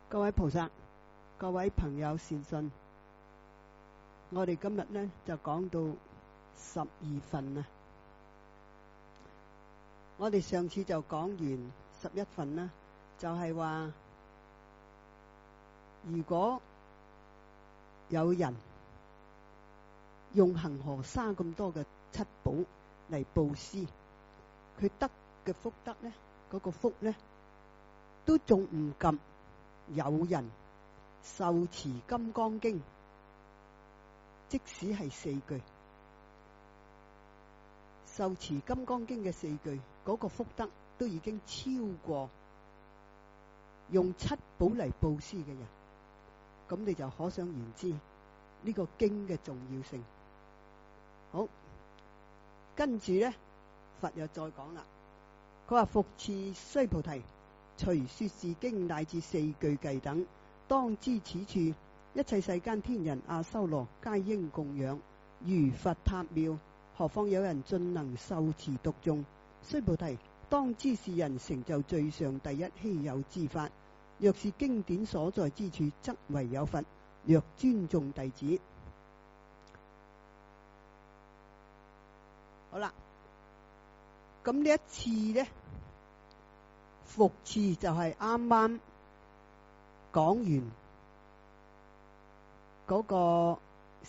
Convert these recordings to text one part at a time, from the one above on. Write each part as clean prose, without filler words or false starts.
各位菩薩，各位朋友善信，我哋今日呢就講到12分啊。我哋上次就講完11分啦，就係話如果有人用恒河沙咁多嘅七寶嚟布施，佢得嘅福德呢，嗰個福呢都仲唔及有人受持金剛經，即使係4句受持金剛經嘅4句，嗰個福德都已經超過用七寶嚟布施嘅人。咁你就可想而知呢個經嘅重要性。好，跟住呢，佛又再講啦，佢話：復次須菩提，隨說是經乃至4句偈等，當知此處一切世間天人阿修羅皆應供養，如佛塔廟，何況有人盡能受持讀誦？須菩提，當知是人成就最上第一稀有之法。若是經典所在之處，則唯有佛。若尊重弟子，好啦，咁呢一次呢，復次就係啱啱講完嗰個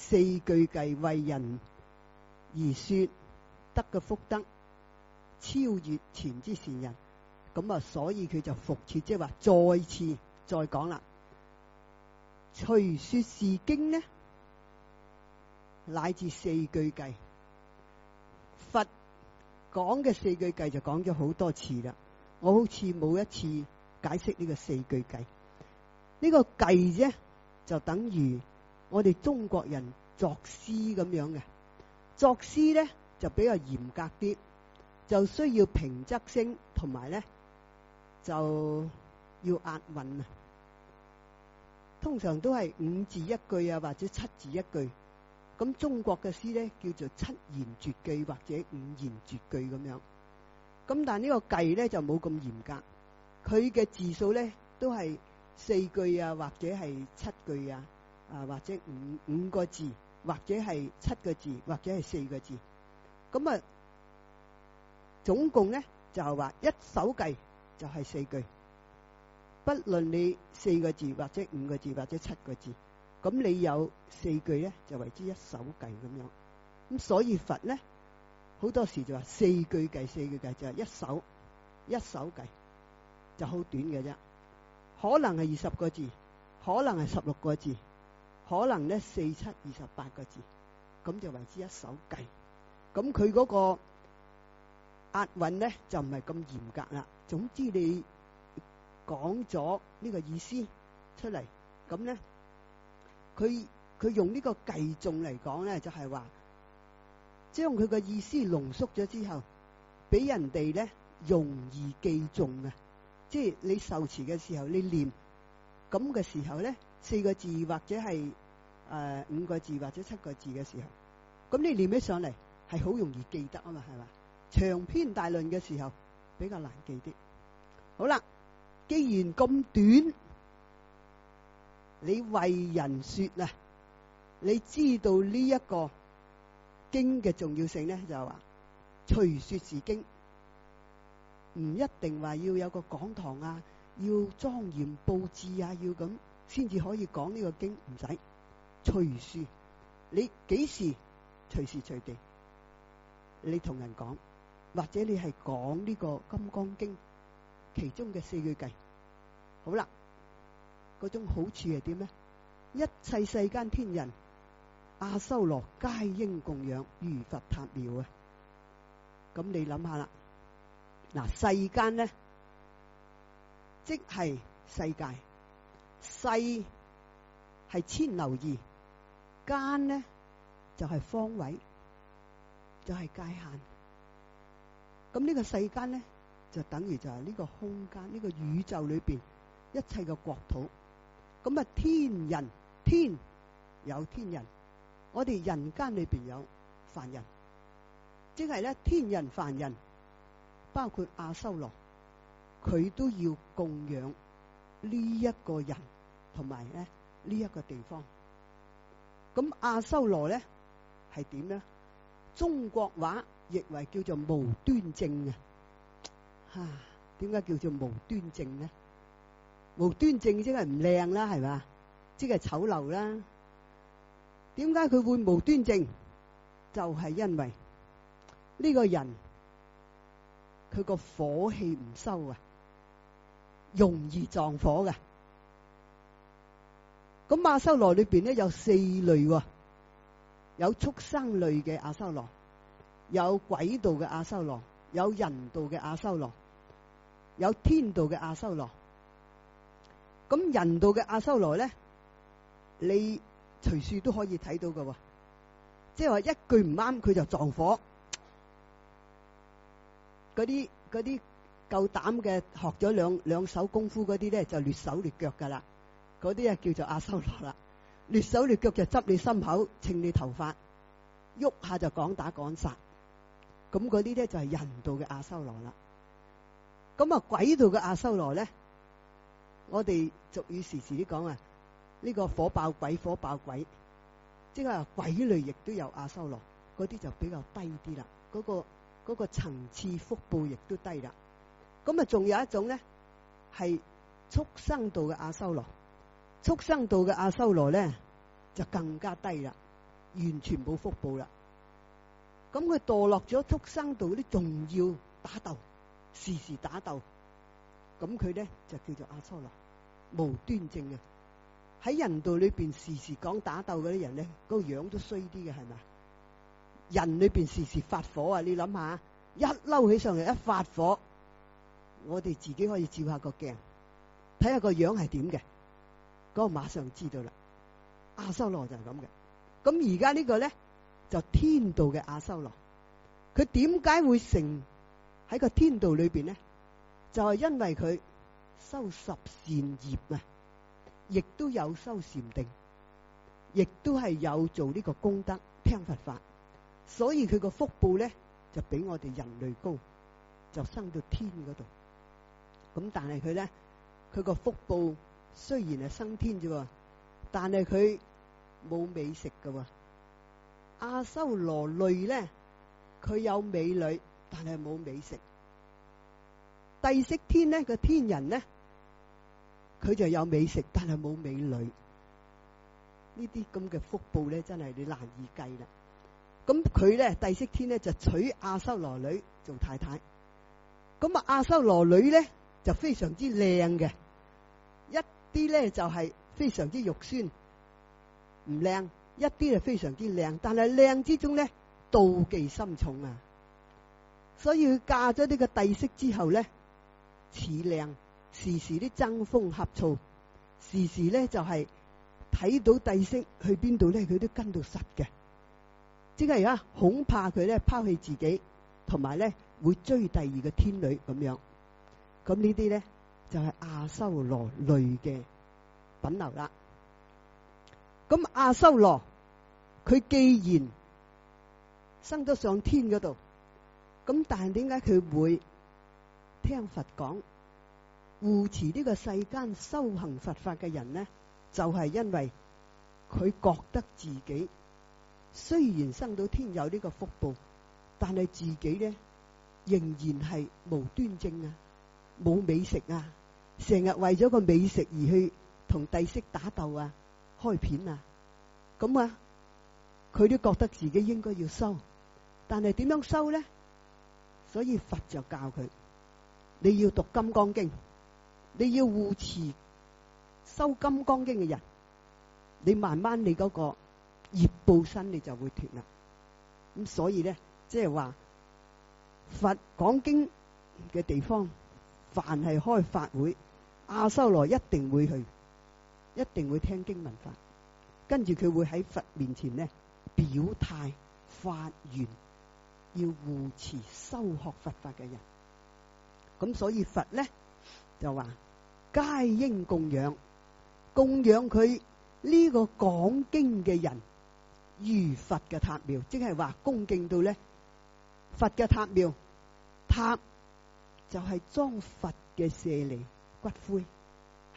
4句偈為人而說得嘅福德超越前之善人，咁啊，所以佢就復次，即係話再次再講啦。隨說是經呢，乃至4句偈，佛講嘅4句偈就講咗好多次啦。我好似冇一次解釋呢個4句偈。呢個偈啫，就等於我哋中國人作詩咁樣嘅。作詩呢就比較嚴格啲，就需要平仄聲，同埋呢就要押韻啊。通常都係5字一句啊，或者7字一句。咁中國嘅詩呢叫做7言絕句或者5言絕句咁樣。咁但呢個偈呢就冇咁嚴格，佢嘅字數呢都係4句啊，或者係7句啊，或者五個字，或者係7個字，或者係4個字。咁啊，總共呢就係話一首偈就係4句。不論你4個字或者5個字或者7個字，咁你有4句呢，就為之一首偈咁樣。咁所以佛呢好多時就話4句偈就係一首偈，就好短嘅啫。可能係20個字，可能係16個字，可能呢4、7、28個字，咁就為之一首偈。咁佢嗰個押韻呢就唔係咁嚴格啦。總之你講咗呢個意思出嚟，咁呢佢用呢個偈頌嚟講呢，就係話將佢個意思濃縮咗之後，俾人哋呢容易記誦啊！即係你受持嘅時候，你念咁嘅時候呢，4個字或者係5個字或者7個字嘅時候，咁你念起上嚟係好容易記得啊嘛，係嘛？長篇大論嘅時候比較難記啲。好啦。既然咁短，你為人說啊，你知道呢一個經嘅重要性呢，就係話隨說是經，唔一定話要有個講堂啊，要莊嚴佈置啊，要咁先至可以講呢個經，唔使隨說，你幾時隨時隨地，你同人講，或者你係講呢個金剛經其中嘅4句偈，好啦，嗰種好處係點呢？一切世間天人阿修羅皆應供養，如佛塔廟啊！咁你諗下啦，嗱，世間呢，即係世界，世係千流義，間呢就係方位，就係界限。咁呢個世間呢，就等於就係呢個空間，呢個宇宙裏邊一切嘅國土。咁啊，天人，天有天人，我哋人間裏邊有凡人，即係咧天人凡人，包括阿修羅，佢都要供養呢一個人同埋咧呢一個地方。咁阿修羅咧係點咧？中國話譯為叫做無端正啊！點解叫做無端正咧？無端正即係唔靚啦，係嘛？即係醜陋啦。點解佢會無端正？就係因為呢個人佢個火氣唔收啊，容易撞火嘅。咁阿修羅裏邊咧有4類，有畜生類嘅阿修羅，有鬼道嘅阿修羅，有人道嘅阿修羅，有天道嘅阿修羅。咁人道嘅阿修羅咧，你隨處都可以睇到嘅，即係話一句唔啱佢就撞火。嗰啲夠膽嘅學咗兩手功夫嗰啲咧就劣手劣腳噶啦，嗰啲啊叫做阿修羅啦。劣手劣腳就執你心口，稱你頭髮，喐下就講打講殺。咁嗰啲咧就係人道嘅阿修羅啦。咁啊鬼道嘅阿修羅咧，我哋俗語時時都講啊，呢個火爆鬼，火爆鬼，即係話鬼類亦都有阿修羅，嗰啲就比較低啲啦。嗰個層次福報亦都低啦。咁啊，仲有一種咧係畜生道嘅阿修羅，畜生道嘅阿修羅咧就更加低啦，完全冇福報啦。咁佢墮落咗畜生道咧，仲要打鬥，時時打鬥，咁佢咧就叫做阿修羅，無端正啊！喺人道裏邊時時講打鬥嗰啲人咧，個樣都衰啲嘅，係咪？人裏邊時時發火啊！你諗下，一嬲起上嚟一發火，我哋自己可以照下個鏡，睇下個樣係點嘅，嗰個馬上知道啦。阿修羅就係咁嘅。咁而家呢個咧就天道嘅阿修羅，佢點解會成喺個天道裏邊咧？就係因為佢修十善業啊，亦都有修禪定，亦都係有做呢個功德聽佛法。所以佢個福報咧就比我哋人類高，就生到天嗰度。咁但係佢咧，佢個福報雖然係升天啫，但係佢冇美食噶。阿修羅類咧，佢有美女，但係冇美食。帝釋天咧，個天人咧，佢就有美食，但係冇美女。呢啲咁嘅福報咧，真係你難以計啦。咁佢咧，帝釋天咧就娶阿修羅女做太太。咁啊，阿修羅女咧就非常之靚嘅，一啲咧就係非常之肉酸，唔靚；一啲係非常之靚，但係靚之中咧妒忌心重啊。所以佢嫁咗呢個帝釋之後咧，似靚，時時啲爭風呷醋，時時咧就係睇到帝釋去邊度咧，佢都跟到實嘅。即係而家恐怕佢咧拋棄自己，同埋咧會追第二個天女咁樣。咁呢啲咧就係阿修羅類嘅品流啦。咁阿修羅佢既然生咗上天嗰度，咁但係點解佢會聽佛講，護持呢個世間修行佛法嘅人呢？就係因為佢覺得自己雖然生到天有呢個福報，但係自己咧仍然係無端正啊，冇美食啊，成日為咗個美食而去同帝釋打鬥啊，開片啊，咁啊，佢都覺得自己應該要修，但係點樣修咧？所以佛就教佢，你要讀金剛經，你要護持修金剛經嘅人，你慢慢你嗰個業報身你就會脫啦。咁所以咧，即係話佛講經嘅地方，凡係開法會，阿修羅一定會去，一定會聽經聞法，跟住佢會喺佛面前咧表態發願，要護持修學佛法嘅人。咁所以佛咧就話皆應供養，供養佢呢個講經嘅人如佛嘅塔廟，即係話恭敬到咧佛嘅塔廟，塔就係裝佛嘅舍利骨灰，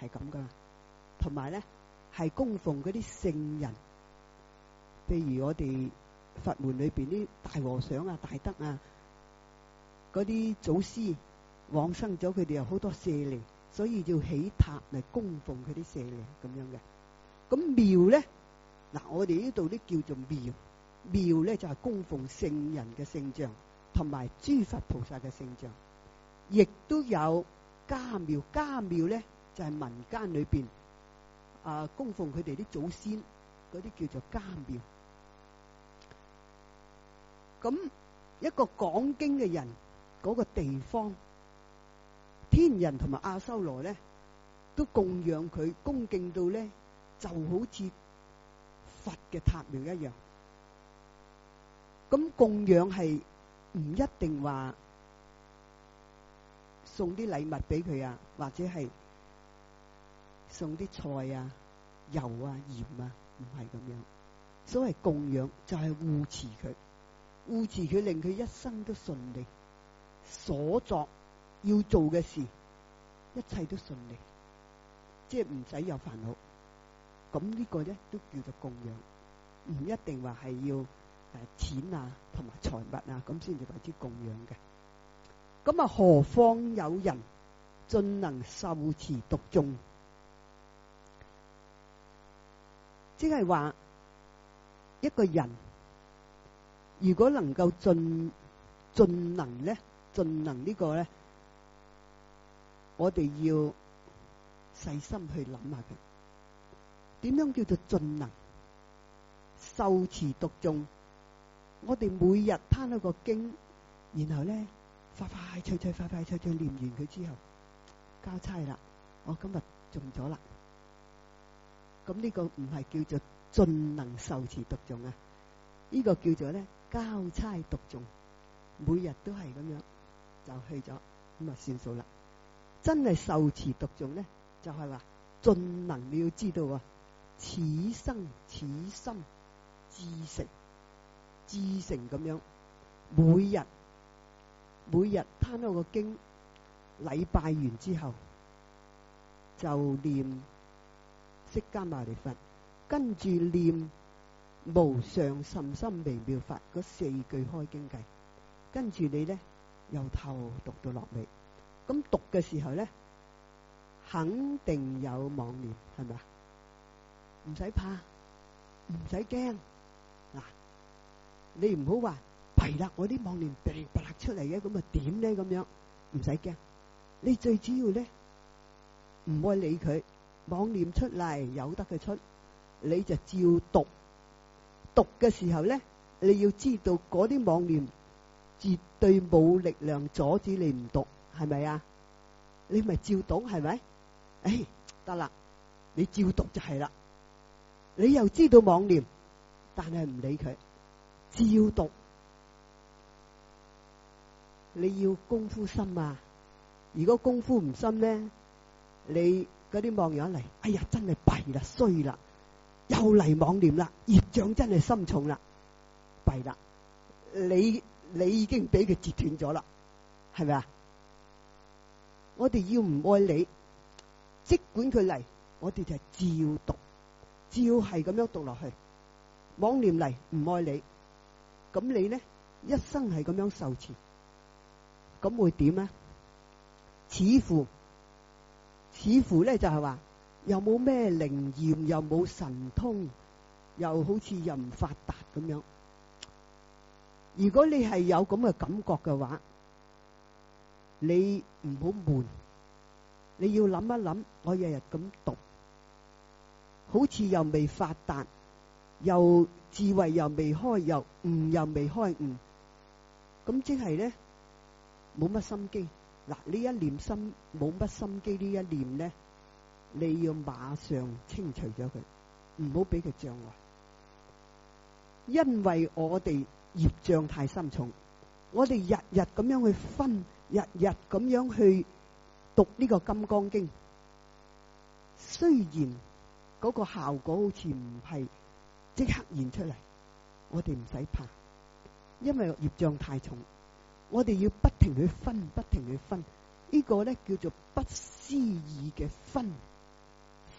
係咁噶，同埋咧係供奉嗰啲聖人，譬如我哋佛門裏邊啲大和尚啊、大德啊，嗰啲祖師往生咗，佢哋有好多舍利，所以要起塔嚟供奉佢啲舍利咁樣嘅。咁廟咧，嗱我哋呢度都叫做廟，廟咧就係供奉聖人嘅聖像，同埋諸佛菩薩嘅聖像，亦都有家廟。家廟咧就係民間裏邊供奉佢哋啲祖先，嗰啲叫做家廟。咁一個講經嘅人嗰個地方，天人同埋阿修羅咧都供養佢，恭敬到咧就好似佛嘅塔廟一樣。咁供養係唔一定話送啲禮物俾佢啊，或者係送啲菜啊、油啊、鹽啊，唔係咁樣。所謂供養就係護持佢，護持佢令佢一生都順利，所作要做嘅事一切都順利，即係唔使有煩惱。咁呢個咧都叫做供養，唔一定話係要錢啊同埋財物啊咁先至為之供養嘅。咁何況有人盡能受持讀誦，即係話一個人如果能夠盡能咧，盡能呢個咧，我哋要細心去諗下佢點樣叫做盡能受持讀誦。我哋每日攤一個經，然後咧快快脆念完佢之後交差啦，我今日中咗啦。咁呢個唔係叫做盡能受持讀誦啊，呢個叫做咧交差讀誦，每日都係咁樣就去咗，咁啊算數啦。真係受持讀誦咧，就係話盡能，你要知道啊，此生此心至誠咁樣，每日攤開個經，禮拜完之後就念釋迦牟尼佛，跟住念無上甚深微妙法嗰4句開經偈，跟住你咧由頭讀到落尾。咁讀嘅時候咧，肯定有妄念，係咪啊？唔使怕，唔使驚。嗱，你唔好話弊啦，我啲妄念噼啪出嚟嘅，咁啊點咧？咁樣唔使驚。你最主要咧唔愛理佢，妄念出嚟由得佢出，你就照讀。讀嘅時候咧，你要知道嗰啲妄念絕對冇力量阻止你唔讀，係咪啊？你咪照讀，係咪？得啦，你照讀就係啦。你又知道妄念，但係唔理佢，照讀。你要功夫深啊！如果功夫唔深咧，你嗰啲妄念嚟，哎呀，真係弊啦，衰啦，又嚟妄念啦，業障真係深重啦，弊啦！你已經俾佢截斷咗啦，係咪啊？我哋要唔愛理，即管佢嚟，我哋就照讀，照係咁樣讀落去。妄念嚟唔愛理，咁你咧一生係咁樣受持，咁會點啊？似乎咧就係話，又冇咩靈驗，又冇神通，又好似又唔發達咁樣。如果你係有咁嘅感覺嘅話，你唔好悶，你要諗一諗，我日日咁讀，好似又未發達，又智慧又未開，又未開悟，咁即係咧冇乜心機。嗱，呢一念心冇乜心機，呢一念咧，你要馬上清除咗佢，唔好俾佢障礙，因為我哋業障太深重，我哋日日咁樣去分，日日咁樣去讀呢個金剛經，雖然嗰個效果好似唔係即刻現出嚟，我哋唔使怕，因為業障太重，我哋要不停去分，不停去分，呢個咧叫做不思議嘅分，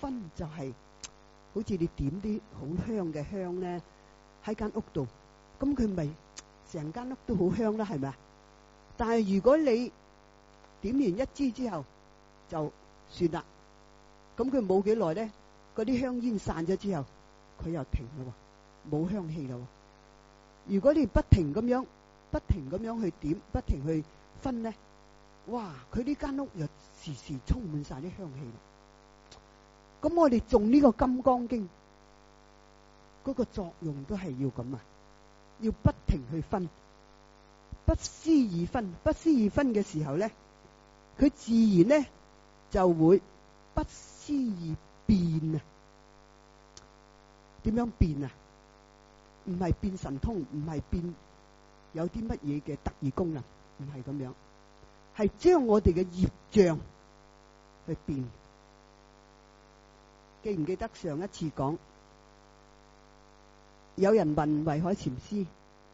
薰就係好似你點啲好香嘅香咧喺間屋度，咁佢咪成間屋都好香啦，係咪啊？但係如果你點完一支之後就算啦，咁佢冇幾耐咧，嗰啲香煙散咗之後，佢又停啦，冇香氣啦。如果你不停咁樣去點，不停去薰咧，哇！佢呢間屋又時時充滿晒啲香氣。咁我哋種呢個金剛經嗰個作用都係要咁啊，要不停去薰，不思議薰，不思議薰嘅時候咧，佢自然咧就會不思議變啊。點樣變啊？唔係變神通，唔係變有啲乜嘢嘅特異功能，唔係咁樣，係將我哋嘅業障去變。記唔記得上一次講，有人問慧海禪師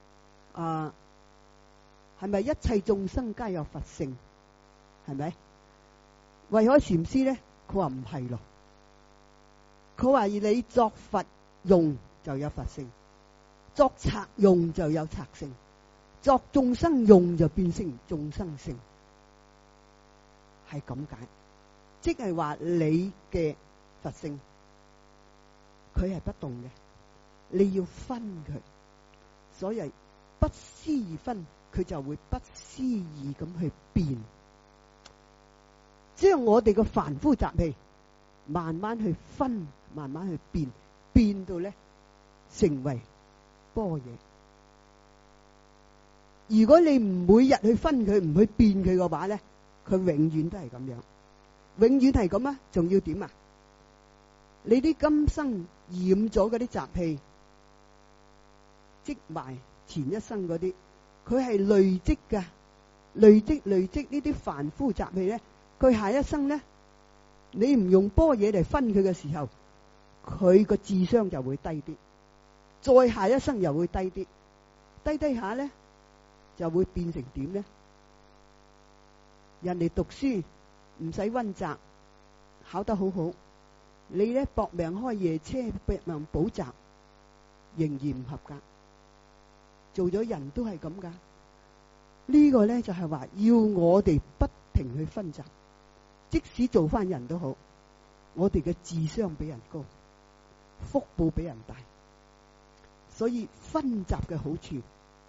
係咪一切眾生皆有佛性？係咪？慧海禪師咧，佢話唔係咯。佢話你作佛用就有佛性，作賊用就有賊性，作眾生用就變成眾生性，係咁解。即係話你嘅佛性，佢係不動嘅，你要薰佢，所以不思議薰，佢就會不思議咁去變，將我哋嘅凡夫習氣慢慢去薰，慢慢去變，變到咧成為般若。如果你唔每日去薰佢，唔去變佢嘅話咧，佢永遠都係咁樣，永遠係咁啊！仲要點啊？你啲今生染咗嗰啲習氣，積埋前一生嗰啲，佢係累積噶，累積呢啲凡夫習氣咧，佢下一生咧，你唔用般若嚟薰佢嘅時候，佢個智商就會低啲，再下一生又會低啲，低下咧就會變成點咧？人哋讀書唔使溫習，考得好好，你咧搏命開夜車，搏命補習，仍然唔合格。做咗人都係咁噶，呢個咧就係話要我哋不停去薰習，即使做翻人都好，我哋嘅智商比人高，福報比人大，所以薰習嘅好處，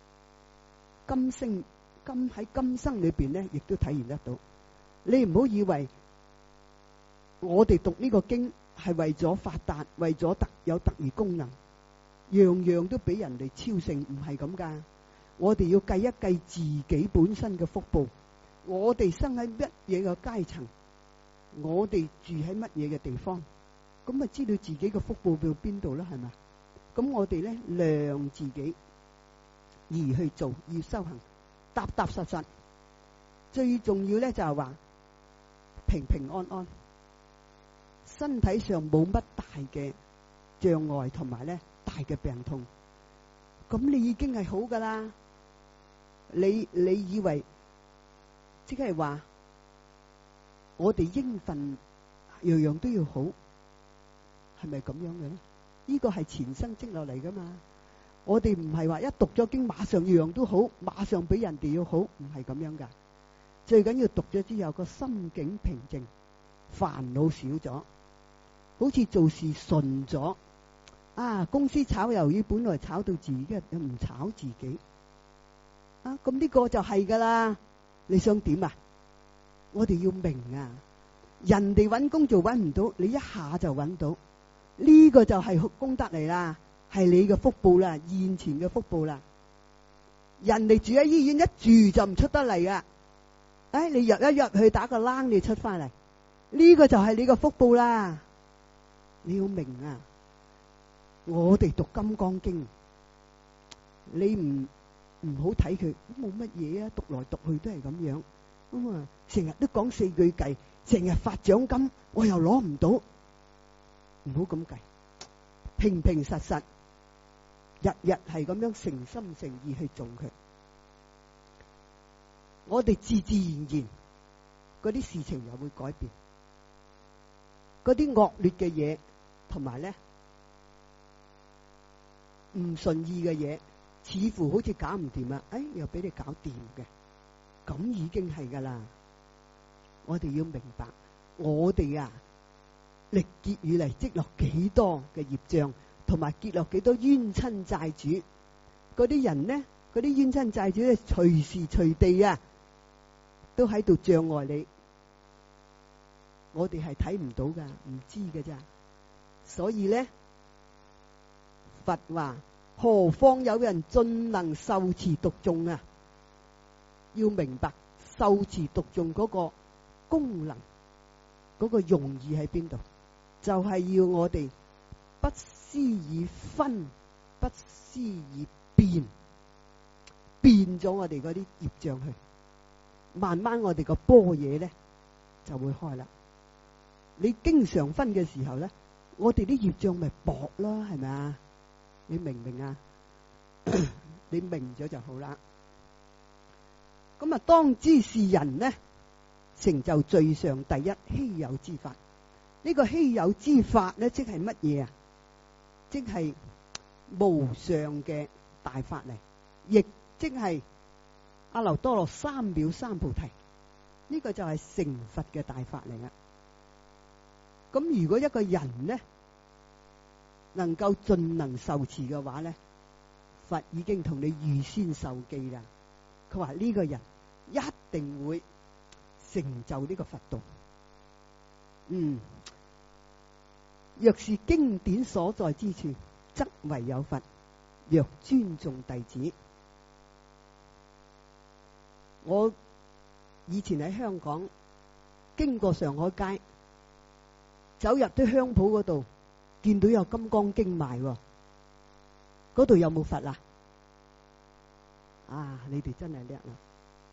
喺今生裏邊咧，亦都體現得到。你唔好以為我哋讀呢個經係為咗發達，為咗有特異功能，樣樣都俾人哋超勝，唔係咁噶。我哋要計一計自己本身嘅福報，我哋生喺乜嘢嘅階層，我哋住喺乜嘢嘅地方，咁咪知道自己嘅福報到邊度啦，係咪？咁我哋咧量自己而去做，要修行，踏踏實實。最重要咧就係話平平安安，身體上冇乜大嘅障礙，同埋咧大嘅病痛，咁你已經係好噶啦。你以為即係話我哋應份樣樣都要好，係咪咁樣嘅咧？呢個係前生積落嚟噶嘛。我哋唔係話一讀咗經馬上樣樣都好，馬上俾人哋要好，唔係咁樣噶。最緊要讀咗之後個心境平靜，煩惱少咗，好似做事順咗。公司炒魷魚本來炒到自己，又唔炒自己。咁呢個就係噶啦。你想點啊？我哋要明啊，人哋搵工做搵唔到，你一下就搵到，呢個就係功德嚟啦，係你嘅福報啦，現前嘅福報啦。人哋住喺醫院，一住就唔出得嚟噶。你入去打個冷，你出翻嚟，呢個就係你嘅福報啦。你要明啊，我哋讀金剛經，你唔好睇佢冇乜嘢啊，讀來讀去都係咁樣。成日都講四句偈，成日發獎金，我又攞唔到，唔好咁計，平平實實，日日係咁樣誠心誠意去做佢。我哋自自然然嗰啲事情又會改變。 嗰啲惡劣嘅嘢，同埋咧唔順意嘅嘢，似乎好似搞唔掂啊！又俾你搞掂嘅，咁已經係噶啦。我哋要明白，我哋啊，歷劫以嚟積落幾多嘅業障，同埋結落幾多冤親債主。嗰啲人呢，嗰啲冤親債主咧，隨時隨地啊，都喺度障礙你。我哋係睇唔到噶，唔知噶咋。所以咧，佛話：何況有人盡能受持讀誦啊！要明白受持讀誦嗰個功能，嗰個用意喺邊度？就係要我哋不思以分，不思以變，變咗我哋嗰啲業障去，慢慢我哋個般若咧就會開啦。你經常分嘅時候咧，我哋啲業障咪薄啦，係咪啊？你明唔明啊？你明咗就好啦。咁啊，當知是人呢，成就最上第一稀有之法。呢個稀有之法咧，即係乜嘢啊？即係無上嘅大法嚟，亦即係阿耨多羅三藐三菩提。呢個就係成佛嘅大法嚟啦。咁如果一個人呢，能夠盡能受持嘅話咧，佛已經同你預先受記啦。佢話呢個人一定會成就呢個佛道。若是經典所在之處，則為有佛；若尊重弟子，我以前喺香港經過上海街，走入啲香鋪嗰度，見到有《金剛經》賣，嗰度有冇佛啊？你哋真係叻啦！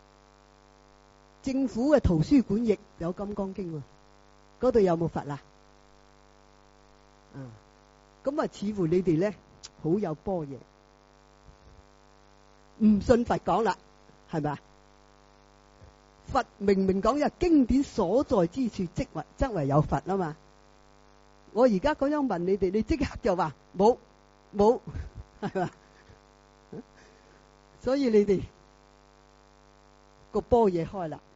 政府嘅圖書館亦有《金剛經》喎，嗰度有冇佛啊？咁啊，似乎你哋咧好有般若，唔信佛講啦，係咪啊？佛明明講有經典所在之處，則為有佛啊嘛。我而家咁樣問你哋，你即刻就話冇，係嘛？所以你哋個般若開啦。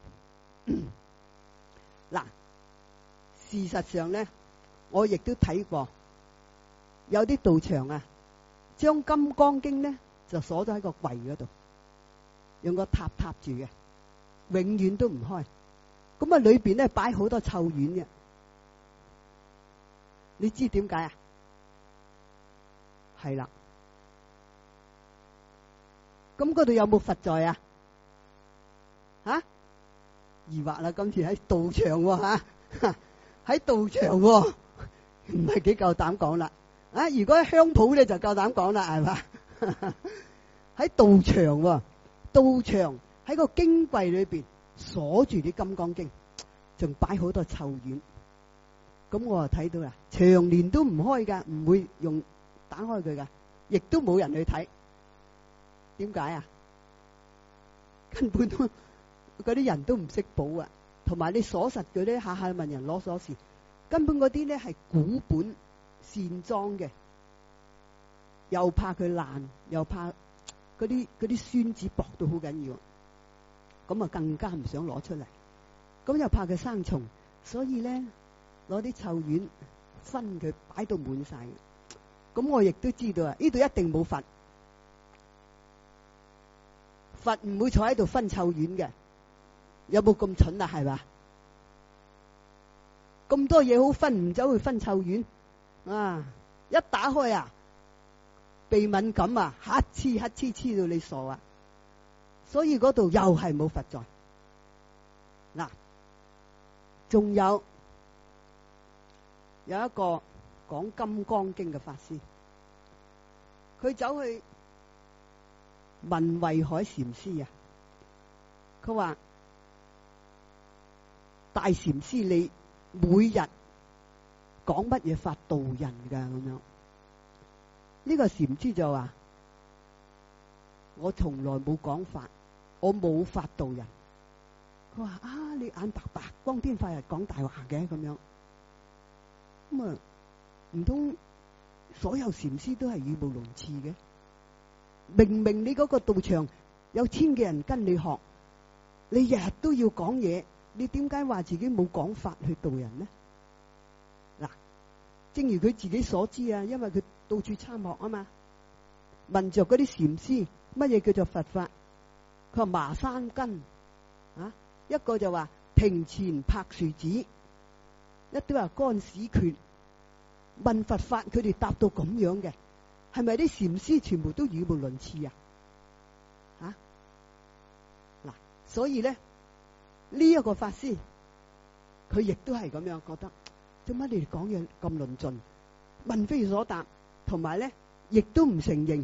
嗱，事實上咧，我亦都睇過有啲道場啊，將《金剛經》咧就鎖咗喺個櫃嗰度，用個塔住嘅，永遠都唔開。咁啊，裏邊咧擺好多臭丸嘅。你知點解啊？係啦，咁嗰度有冇佛在啊？疑惑啦，今次喺道場喎，喺道場喎，唔係幾夠膽講啦。如果喺香鋪咧就夠膽講啦，係嘛？喺道場喎，道場喺個經櫃裏邊鎖住啲《金剛經》，仲擺好多臭丸。咁我就睇到啦，長年都唔開噶，唔會用打開佢噶，亦都冇人去睇。點解啊？根本都嗰啲人都唔識保啊，同埋你鎖實佢咧，下下問人攞鎖匙，根本嗰啲咧係古本線裝嘅，又怕佢爛，又怕嗰啲宣紙薄到好緊要，咁啊更加唔想攞出嚟，咁又怕佢生蟲，所以咧攞啲臭丸分佢擺到滿晒。咁我亦都知道啊，呢度一定冇佛，佛唔會坐喺度分臭丸嘅，有冇咁蠢啊？係嘛？咁多嘢好分，唔走去分臭丸啊！一打開啊，鼻敏感啊，乞嗤到你傻啊！所以嗰度又係冇佛在。嗱，仲有一個講《金剛經》嘅法師，佢走去問慧海禪師啊，佢話：大禪師，你每日講乜嘢法度人噶？咁樣呢個禪師就話：我從來冇講法，我冇法度人。佢話：你眼白白，光天化日講大話嘅咁樣。 咁啊，唔通所有禪師都係語無倫次嘅？明明你嗰個道場有千幾人跟你學，你日日都要講嘢，你點解話自己冇講法去度人呢？嗱，正如佢自己所知啊，因為佢到處參學啊嘛，問着嗰啲禪師乜嘢叫做佛法，佢話麻山根啊，一個就話庭前柏樹子，一啲話乾屎缺。問佛法，佢哋答到咁樣嘅，係咪啲禪師全部都語無倫次啊？嗱，所以咧呢一個法師，佢亦都係咁樣覺得，做乜你哋講嘢咁論盡，問非所答，同埋咧亦都唔承認，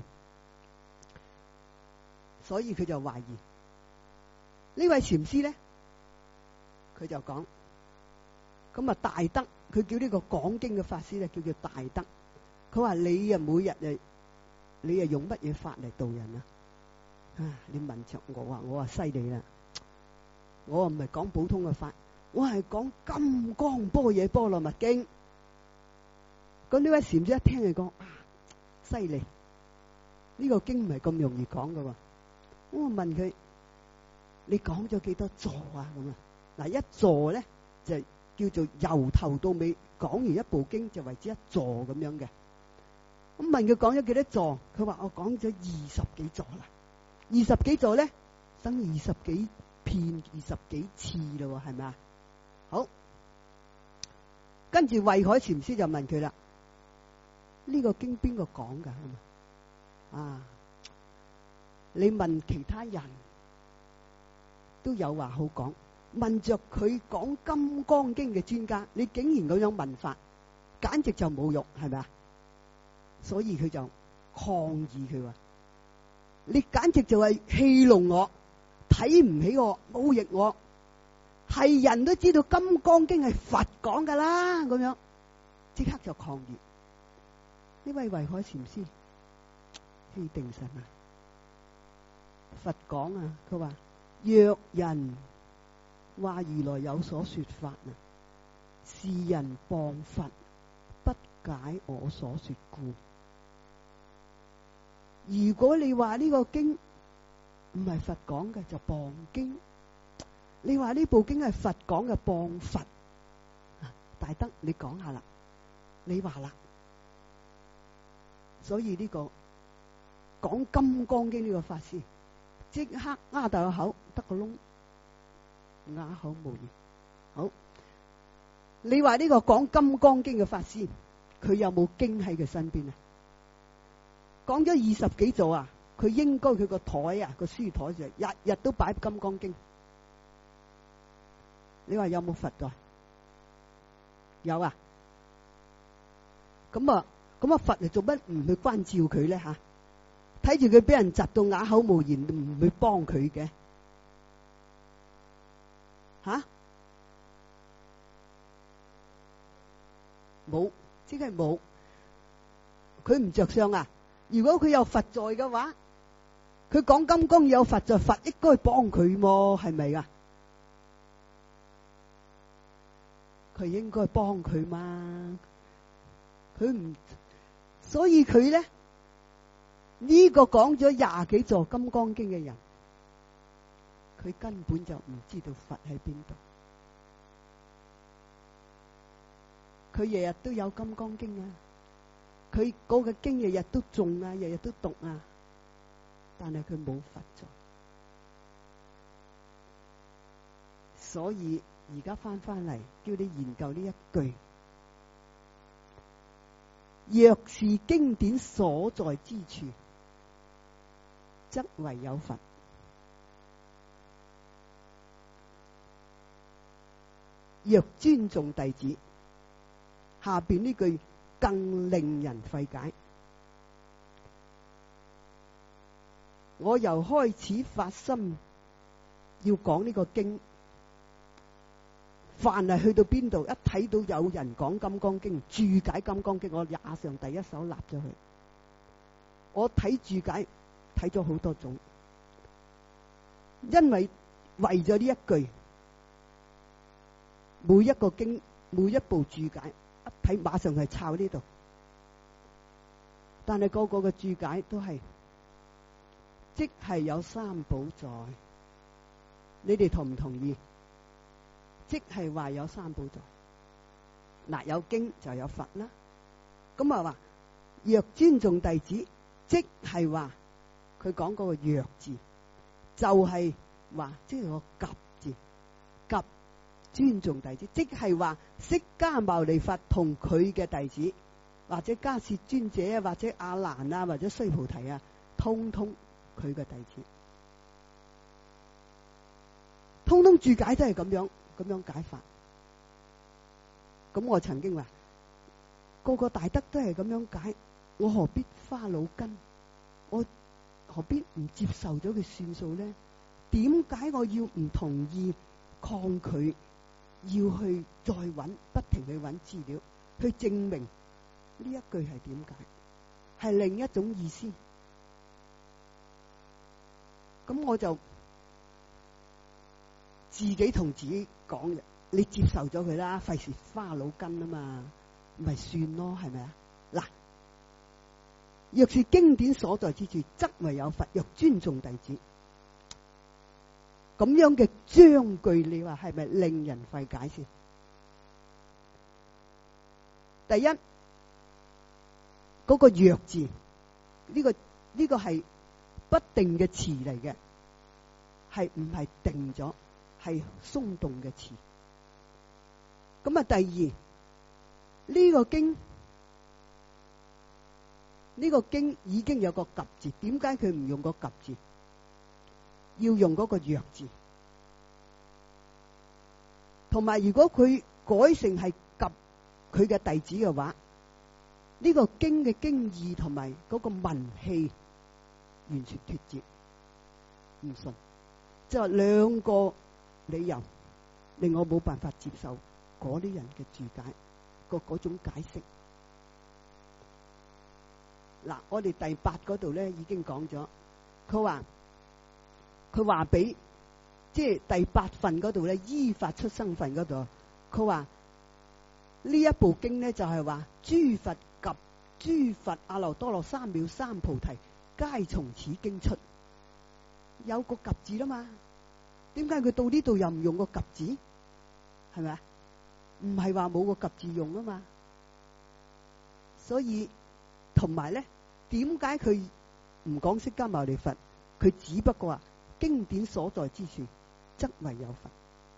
所以佢就懷疑呢位禪師咧，佢就講咁啊，大德。佢叫呢個講經嘅法師咧，叫做大德。佢話你啊，每日你啊用乜嘢法嚟度人啊？你問着我話犀利啦！我唔係講普通嘅法，我係講金剛般若波羅蜜經。咁呢位禪師一聽佢講犀利，呢個經唔係咁容易講噶。我問佢：你講咗幾多座啊？咁啊，嗱，一座咧就叫做由頭到尾講完一部經就為之一座咁樣嘅。咁問佢講咗幾多座，佢話我講咗20幾座啦。20幾座咧，等20幾遍20幾次咯，係咪啊？好，跟住慧海禪師就問佢啦：呢個經邊個講噶？你問其他人都有話好講。問着佢講《金剛經》嘅專家，你竟然咁樣問法，簡直就侮辱，係咪啊？所以佢就抗議，佢話：你簡直就係戲弄我，睇唔起我，侮辱我。係人都知道《金剛經》係佛講噶啦，咁樣即刻就抗議。呢位慧海禪師氣定神啊！佛講啊，佢話：若人話如來有所說法啊，是人謗佛，不解我所說故。如果你話呢個經唔係佛講嘅，就謗經；你話呢部經係佛講嘅，謗佛。大德，你講下啦，你話啦。所以呢個講《金剛經》呢個法師，即刻擘大個口，得個窿。啞口無言。好，你話呢個講《金剛經》嘅法師，佢有冇經喺佢身邊啊？講咗20幾座啊，佢應該佢個台啊，個書台就日日都擺《金剛經》。你話有冇佛在？有啊。咁啊，佛嚟做乜唔去關照佢咧？吓，睇住佢俾人窒到啞口無言，唔去幫佢嘅？冇，即係冇，佢唔着相啊！如果佢有佛在嘅話，佢講金剛有佛在，佛應該幫佢喎，係咪啊？佢應該幫佢嘛？佢唔，所以佢咧呢個講咗20幾座金剛經嘅人，佢根本就唔知道佛喺邊度。佢日日都有金剛經啊，佢嗰個經日日都誦啊，日日都讀啊，但係佢冇佛在。所以而家翻嚟，叫你研究呢一句：若是經典所在之處，則為有佛。若尊重弟子，下邊呢句更令人費解。我由開始發心要講呢個經，凡係去到邊度，一睇到有人講金剛經，注解金剛經，我馬上第一手立咗佢。我睇注解睇咗好多種，因為為咗呢一句，每一個經，每一部注解，一睇馬上係抄呢度，但係個個嘅注解都係即係有三寶在。你哋同唔同意？即係話有三寶在。嗱，有經就有佛啦。咁啊話若尊重弟子，即係話佢講嗰個若字，就係話即係個及字，及尊重弟子，即係話釋迦牟尼佛同佢嘅弟子，或者迦葉尊者啊，或者阿難啊，或者須菩提啊，通通佢嘅弟子，通通注解都係咁樣解法。咁我曾經話，個個大德都係咁樣解，我何必花腦筋？我何必唔接受咗佢算數呢？點解我要唔同意、抗拒，要去再揾，不停去揾資料，去證明呢一句係點解？係另一種意思。咁我就自己同自己講嘅，你接受咗佢啦，費事花腦筋啊嘛，咪算咯，係咪啊？嗱，若是經典所在之處，則為有佛；若尊重弟子，咁樣嘅章句，你話係咪令人費解先？第一，嗰個若字，呢個係不定嘅詞嚟嘅，係唔係定咗？係鬆動嘅詞。咁啊，第二，呢個經已經有個及字，點解佢唔用個及字，要用嗰個若字？同埋，如果佢改成係及佢嘅弟子嘅話，呢個經嘅經義同埋嗰個文氣完全脫節，唔信。就係兩個理由令我冇辦法接受嗰啲人嘅注解嗰種解釋。嗱，我哋第八嗰度咧已經講咗，佢話俾即係第八份嗰度咧，依法出生份嗰度，佢話呢一部經咧就係話諸佛及諸佛阿耨多羅三藐三菩提皆從此經出，有個及字啦嘛。點解佢到呢度又唔用個及字？係咪啊？唔係話冇個及字用啊嘛。所以同埋咧，點解佢唔講釋迦牟尼佛？佢只不過話經典所在之處，則為有佛。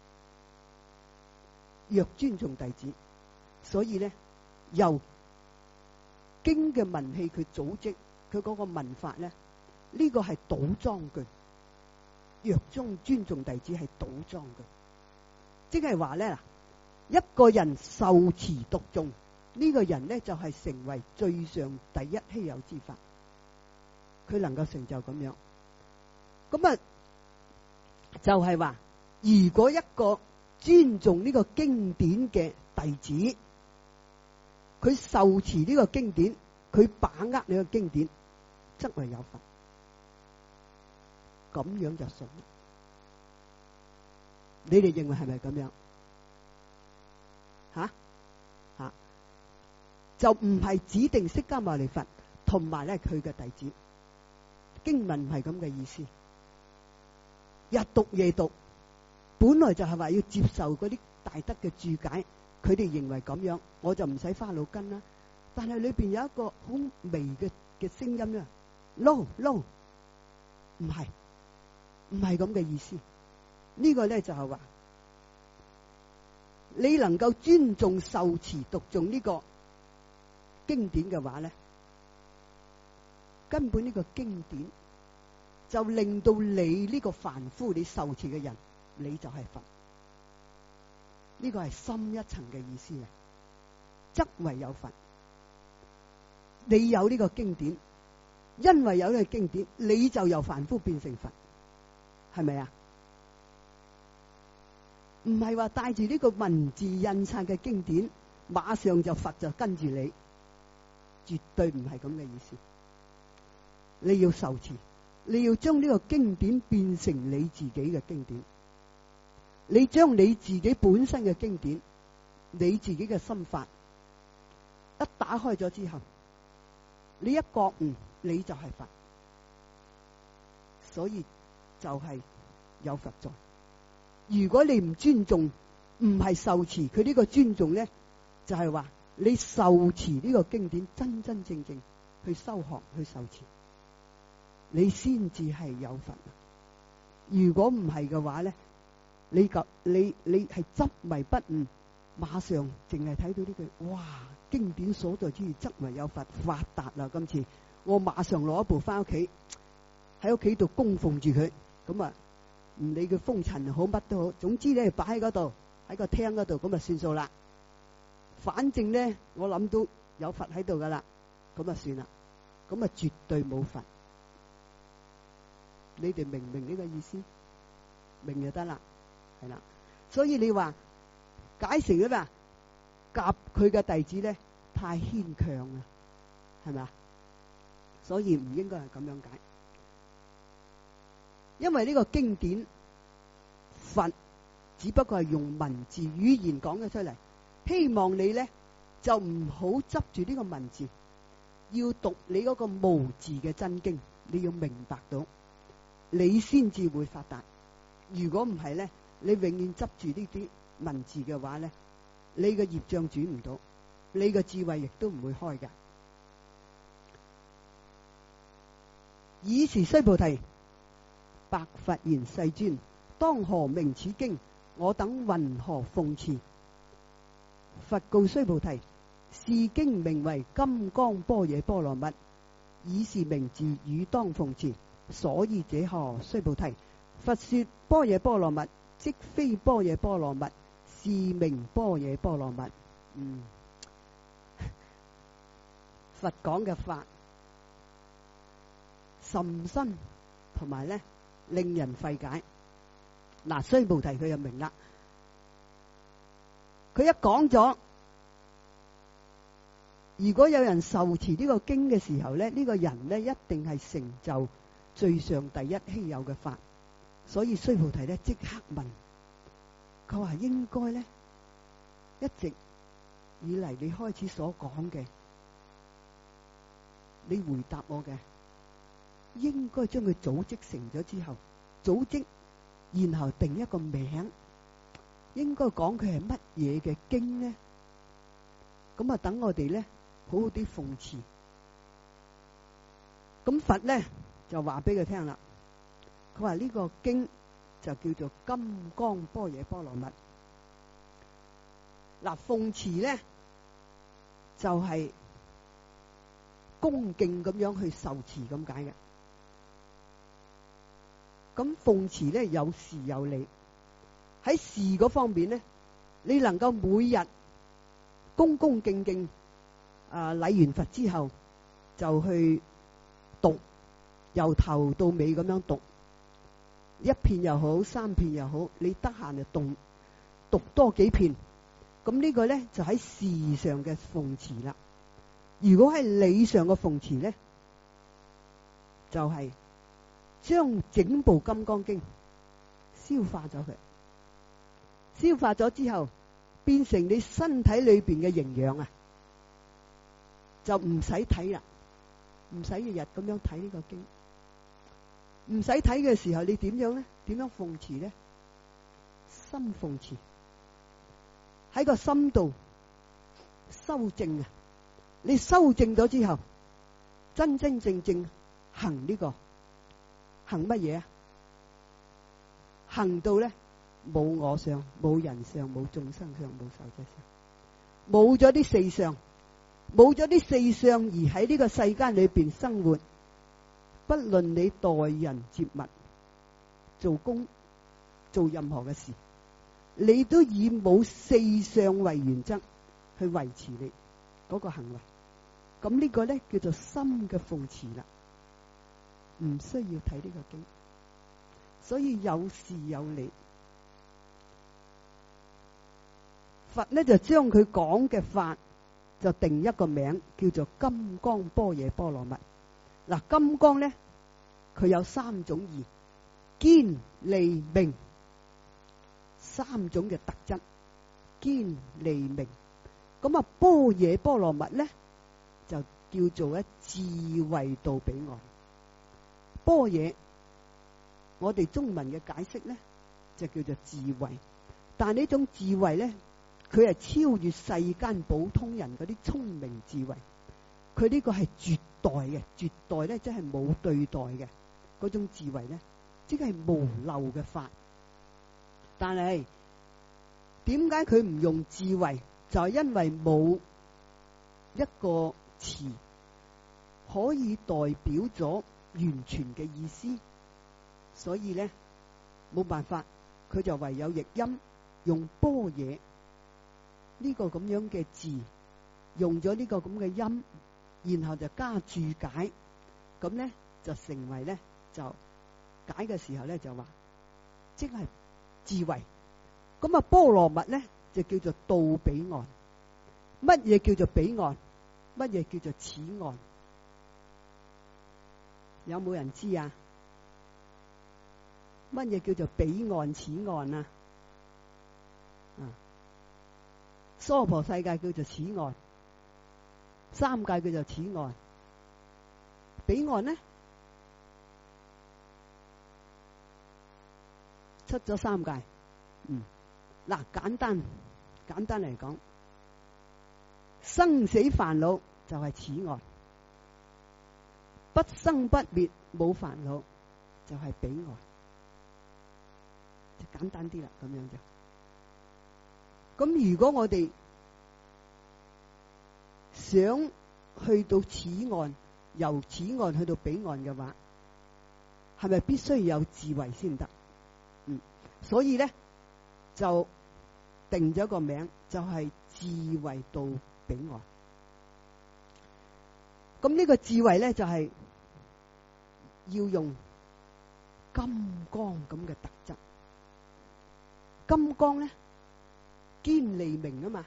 若尊重弟子，所以咧由經嘅文氣佢組織佢嗰個文法咧，呢個係倒裝句。若尊重弟子係倒裝句，即係話咧，一個人受持讀誦，呢個人咧就係成為最上第一稀有之法，佢能夠成就咁樣。咁啊，就係話，如果一個尊重呢個經典嘅弟子，佢受持呢個經典，佢把握呢個經典，則為有佛。咁樣就信。你哋認為係咪咁樣？吓，就唔係指定釋迦牟尼佛同埋咧佢嘅弟子。經文唔係咁嘅意思。日讀夜讀，本來就係話要接受嗰啲大德嘅注解，佢哋認為咁樣，我就唔使花腦筋啦。但係裏邊有一個好微嘅聲音啦，no，唔係咁嘅意思。呢個咧就係話，你能夠尊重受持讀誦呢個經典嘅話咧，根本呢個經典就令到你呢個凡夫，你受持嘅人，你就係佛。呢個係深一層嘅意思啊，則為有佛。你有呢個經典，因為有呢個經典，你就由凡夫變成佛，係咪啊？唔係話帶住呢個文字印刷嘅經典，馬上就佛就跟住你，絕對唔係咁嘅意思。你要受持，你要將呢個經典變成你自己嘅經典，你將你自己本身嘅經典，你自己嘅心法一打開咗之後，你一覺悟，你就係佛。所以就係有佛在。如果你唔尊重，唔係受持，佢呢個尊重咧，就係話你受持呢個經典，真真正正去修學去受持，你先至係有佛。如果唔係嘅話咧，你係執迷不悟，馬上淨係睇到呢句，哇！經典所在之處，則為有佛，發達啦！今次我馬上攞一部翻屋企，喺屋企度供奉住佢，咁啊唔理佢風塵好乜都好，總之咧擺喺嗰度，喺個廳嗰度，咁啊算數啦。反正咧我諗到有佛喺度噶啦，咁啊算啦，咁啊絕對冇佛。你哋明唔明呢個意思？明就得啦，係啦。所以你話解成咧咩？夾佢嘅弟子咧太牽強啦，係咪啊？所以唔應該係咁樣解。因為呢個經典佛只不過係用文字語言講咗出嚟，希望你咧就唔好執住呢個文字，要讀你嗰個無字嘅真經，你要明白到，你先至會發達。如果唔係咧，你永遠執住呢啲文字嘅話咧，你嘅業障轉唔到，你嘅智慧亦都唔會開嘅。爾時須菩提，白佛言：世尊，當何名此經？我等云何奉持？佛告須菩提：是經名為金剛般若波羅蜜，以是名字汝當奉持。所以者何？須菩提，佛說般若波羅蜜，即非般若波羅蜜，是名般若波羅蜜。佛講嘅法甚深，同埋咧令人費解。嗱，須菩提佢就明啦。佢一講咗，如果有人受持呢個經嘅時候咧，呢個人咧一定係成就最上第一稀有嘅法。所以須菩提咧即刻問，佢話應該咧一直以嚟你開始所講嘅，你回答我嘅，應該將佢組織成咗之後，組織然後定一個名，應該講佢係乜嘢嘅經呢？咁啊等我哋咧好好啲奉持。咁佛咧就話俾佢聽啦，佢話呢個經就叫做金剛般若波羅蜜。嗱，奉持咧就係恭敬咁樣去受持咁解嘅。咁奉持咧有時有理，喺事嗰方面咧，你能夠每日恭恭敬敬禮完佛之後就去讀，由頭到尾咁樣讀，一遍又好，三遍又好，你得閒就讀多幾遍。咁呢個咧就喺事上嘅奉持啦。如果係理上嘅奉持咧，就係將整部金剛經消化咗佢，消化咗之後變成你身體裏邊嘅營養啊，就唔使睇啦，唔使日日咁樣睇呢個經。唔使睇嘅時候，你點樣咧？點樣奉持咧？心奉持，喺個心度修正啊！你修正咗之後，真真正正行呢個行乜嘢啊？行到咧冇我相、冇人相、冇眾生相、冇壽者相，冇咗啲四相，冇咗啲四相而喺呢個世間裏邊生活。不論你待人接物、做工、做任何嘅事，你都以冇四相為原則去維持你嗰個行為。咁呢個咧叫做心嘅奉持啦，唔需要睇呢個經。所以有事有理，佛咧就將佢講嘅法就定一個名，叫做金剛般若波羅蜜。嗱，金剛咧佢有三種義，堅利明，三種嘅特質，堅利明。 咁啊，般若波羅蜜咧就叫做智慧到彼岸。般若我哋中文嘅解釋咧就叫做智慧，但呢種智慧咧，佢係超越世間普通人嗰啲聰明智慧，佢呢個係絕代嘅，絕代咧即係冇對待嘅嗰種智慧咧，即係無漏嘅法。但係點解佢唔用智慧？就係因為冇一個詞可以代表咗完全嘅意思，所以咧冇辦法，佢就唯有譯音，用般若呢個咁樣嘅字，用咗呢個咁嘅音，然後就加注解，咁咧就成為咧就解嘅時候咧就話，即係智慧。咁啊，波羅蜜咧就叫做到彼岸。乜嘢叫做彼岸？乜嘢叫做此岸？有冇人知啊？乜嘢叫做彼岸此岸啊？娑婆世界叫做此岸，三界叫做此岸。彼岸呢？出咗三界。嗱，簡單嚟講，生死煩惱就係此岸，不生不滅冇煩惱就係彼岸，就簡單啲啦，咁樣就。咁如果我哋想去到此岸，由此岸去到彼岸嘅話，係咪必須要有智慧先得？所以咧就定咗個名，就係智慧到彼岸。咁呢個智慧咧就係要用金剛咁嘅特質。金剛咧堅利明啊嘛，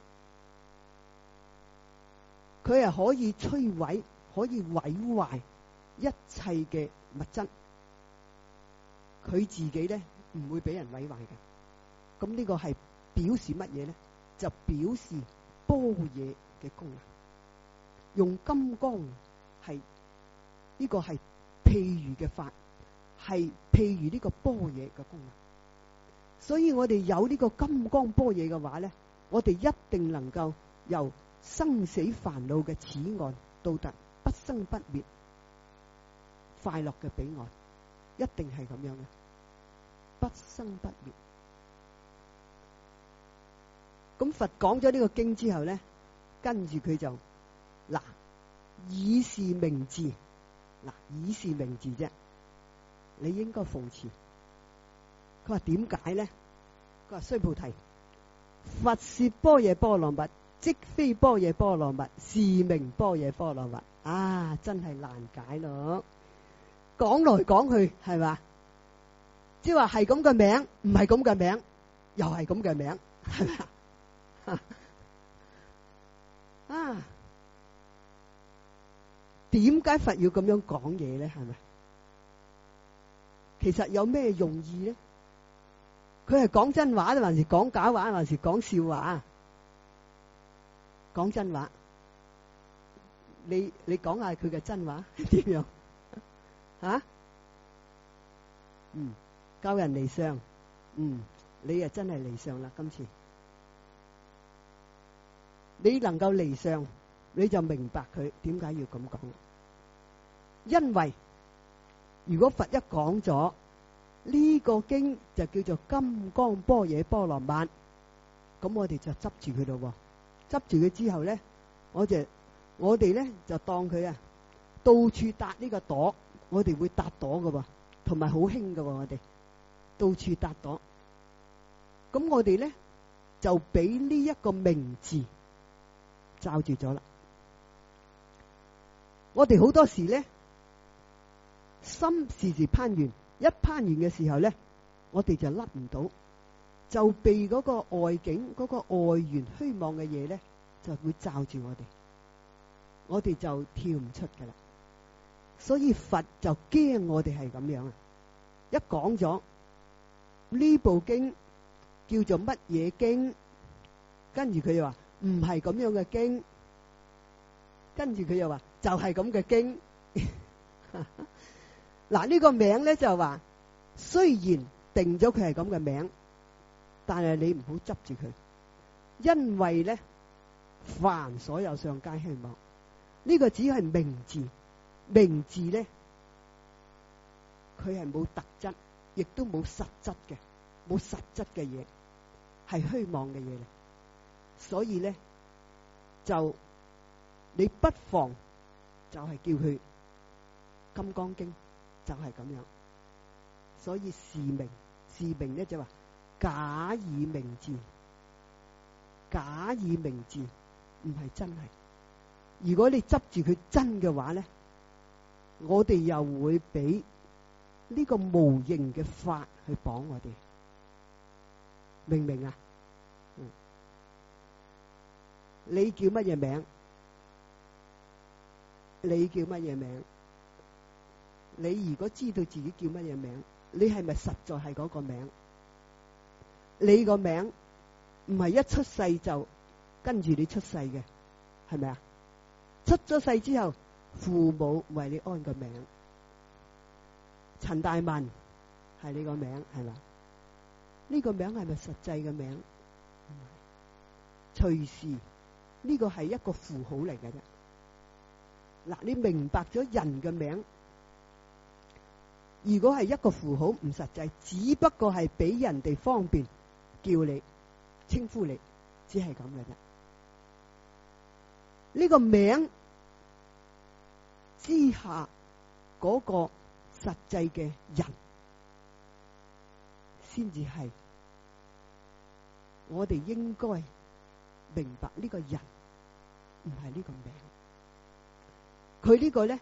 佢係可以摧毀、可以毀壞一切嘅物質，佢自己咧唔會俾人毀壞嘅。咁呢個係表示乜嘢咧？就表示般若嘅功能。用金剛係呢個係譬喻嘅法，係譬喻呢個般若嘅功能。所以我哋有呢個金剛般若嘅話咧，我哋一定能夠由生死煩惱嘅此岸到達不生不滅快樂嘅彼岸，一定係咁樣嘅，不生不滅。咁佛講咗呢個經之後咧，跟住佢就嗱，以是名字，嗱，以是名字啫，你應該奉持。佢話點解咧？佢話須菩提，佛說般若波羅蜜，即非般若波羅蜜，是名般若波羅蜜。啊，真係難解咯！講來講去係嘛？即係話係咁嘅名，唔係咁嘅名，又係咁嘅名，係咪啊？點解佛要咁樣講嘢咧？係咪？其實有咩用意咧？佢係講真話，還是講假話，還是講笑話？講真話，你講下佢嘅真話點樣？吓？教人離相，你啊真係離相啦！今次你能夠離相，你就明白佢點解要咁講。因為如果佛一講咗呢個經就叫做金剛般若波羅蜜，咁我哋就執住佢咯。執住佢之後咧，我哋咧就當佢啊到處搭呢個朵，我哋會搭朵噶喎，同埋好興噶喎，我哋到處搭朵。咁我哋咧就俾呢一個名字罩住咗啦。我哋好多時咧心時時攀緣，一攀緣嘅時候咧，我哋就甩唔到，就被嗰個外境、嗰個外緣虛妄嘅嘢咧，就會罩住我哋就跳唔出噶啦。所以佛就驚我哋係咁樣啊！一講咗呢部經叫做乜嘢經，跟住佢就話唔係咁樣嘅經。跟住佢又話就係咁嘅經。嗱，呢個名咧就話雖然定咗佢係咁嘅名，但係你唔好執住佢，因為咧凡所有相皆虛妄。呢個只係名字，名字咧佢係冇特質，亦都冇實質嘅，冇實質嘅嘢，係虛妄嘅嘢嚟。所以咧就你不妨就係叫佢金剛經，就係咁樣。所以是名，是名咧就話假以名字，假以名字唔係真係。如果你執住佢真嘅話咧，我哋又會俾呢個無形嘅法去綁我哋，明唔明啊？你叫乜嘢名？你叫乜嘢名？你如果知道自己叫乜嘢名，你係咪實在係嗰個名？你個名唔係一出世就跟住你出世嘅，係咪啊？出咗世之後，父母為你安個名，陳大文係你個名，係嘛？呢個名係咪實際嘅名？唔係，隨時呢個係一個符號嚟嘅啫。嗱，你明白咗人嘅名，如果係一個符號唔實際，只不過係俾人哋方便叫你稱呼你，只係咁嘅啫。呢個名之下嗰個實際嘅人，先至係我哋應該明白呢個人唔係呢個名。佢呢個咧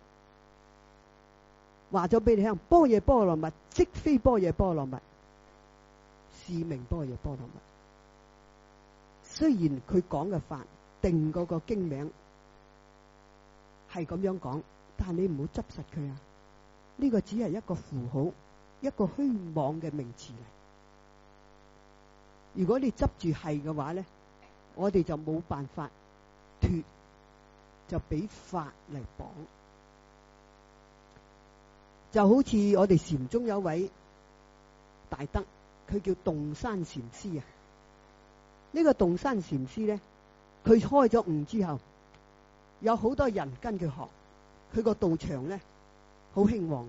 話咗俾你聽，般若波羅蜜即非般若波羅蜜，是名般若波羅蜜。雖然佢講嘅法定嗰個經名係咁樣講，但係你唔好執實佢啊！呢個只係一個符號，一個虛妄嘅名詞嚟。如果你執住係嘅話咧，我哋就冇辦法脫，就俾法嚟綁。就好似我哋禪宗有位大德，佢叫洞山禪師啊。呢個洞山禪師咧，佢開咗悟之後，有好多人跟佢學，佢個道場咧好興旺，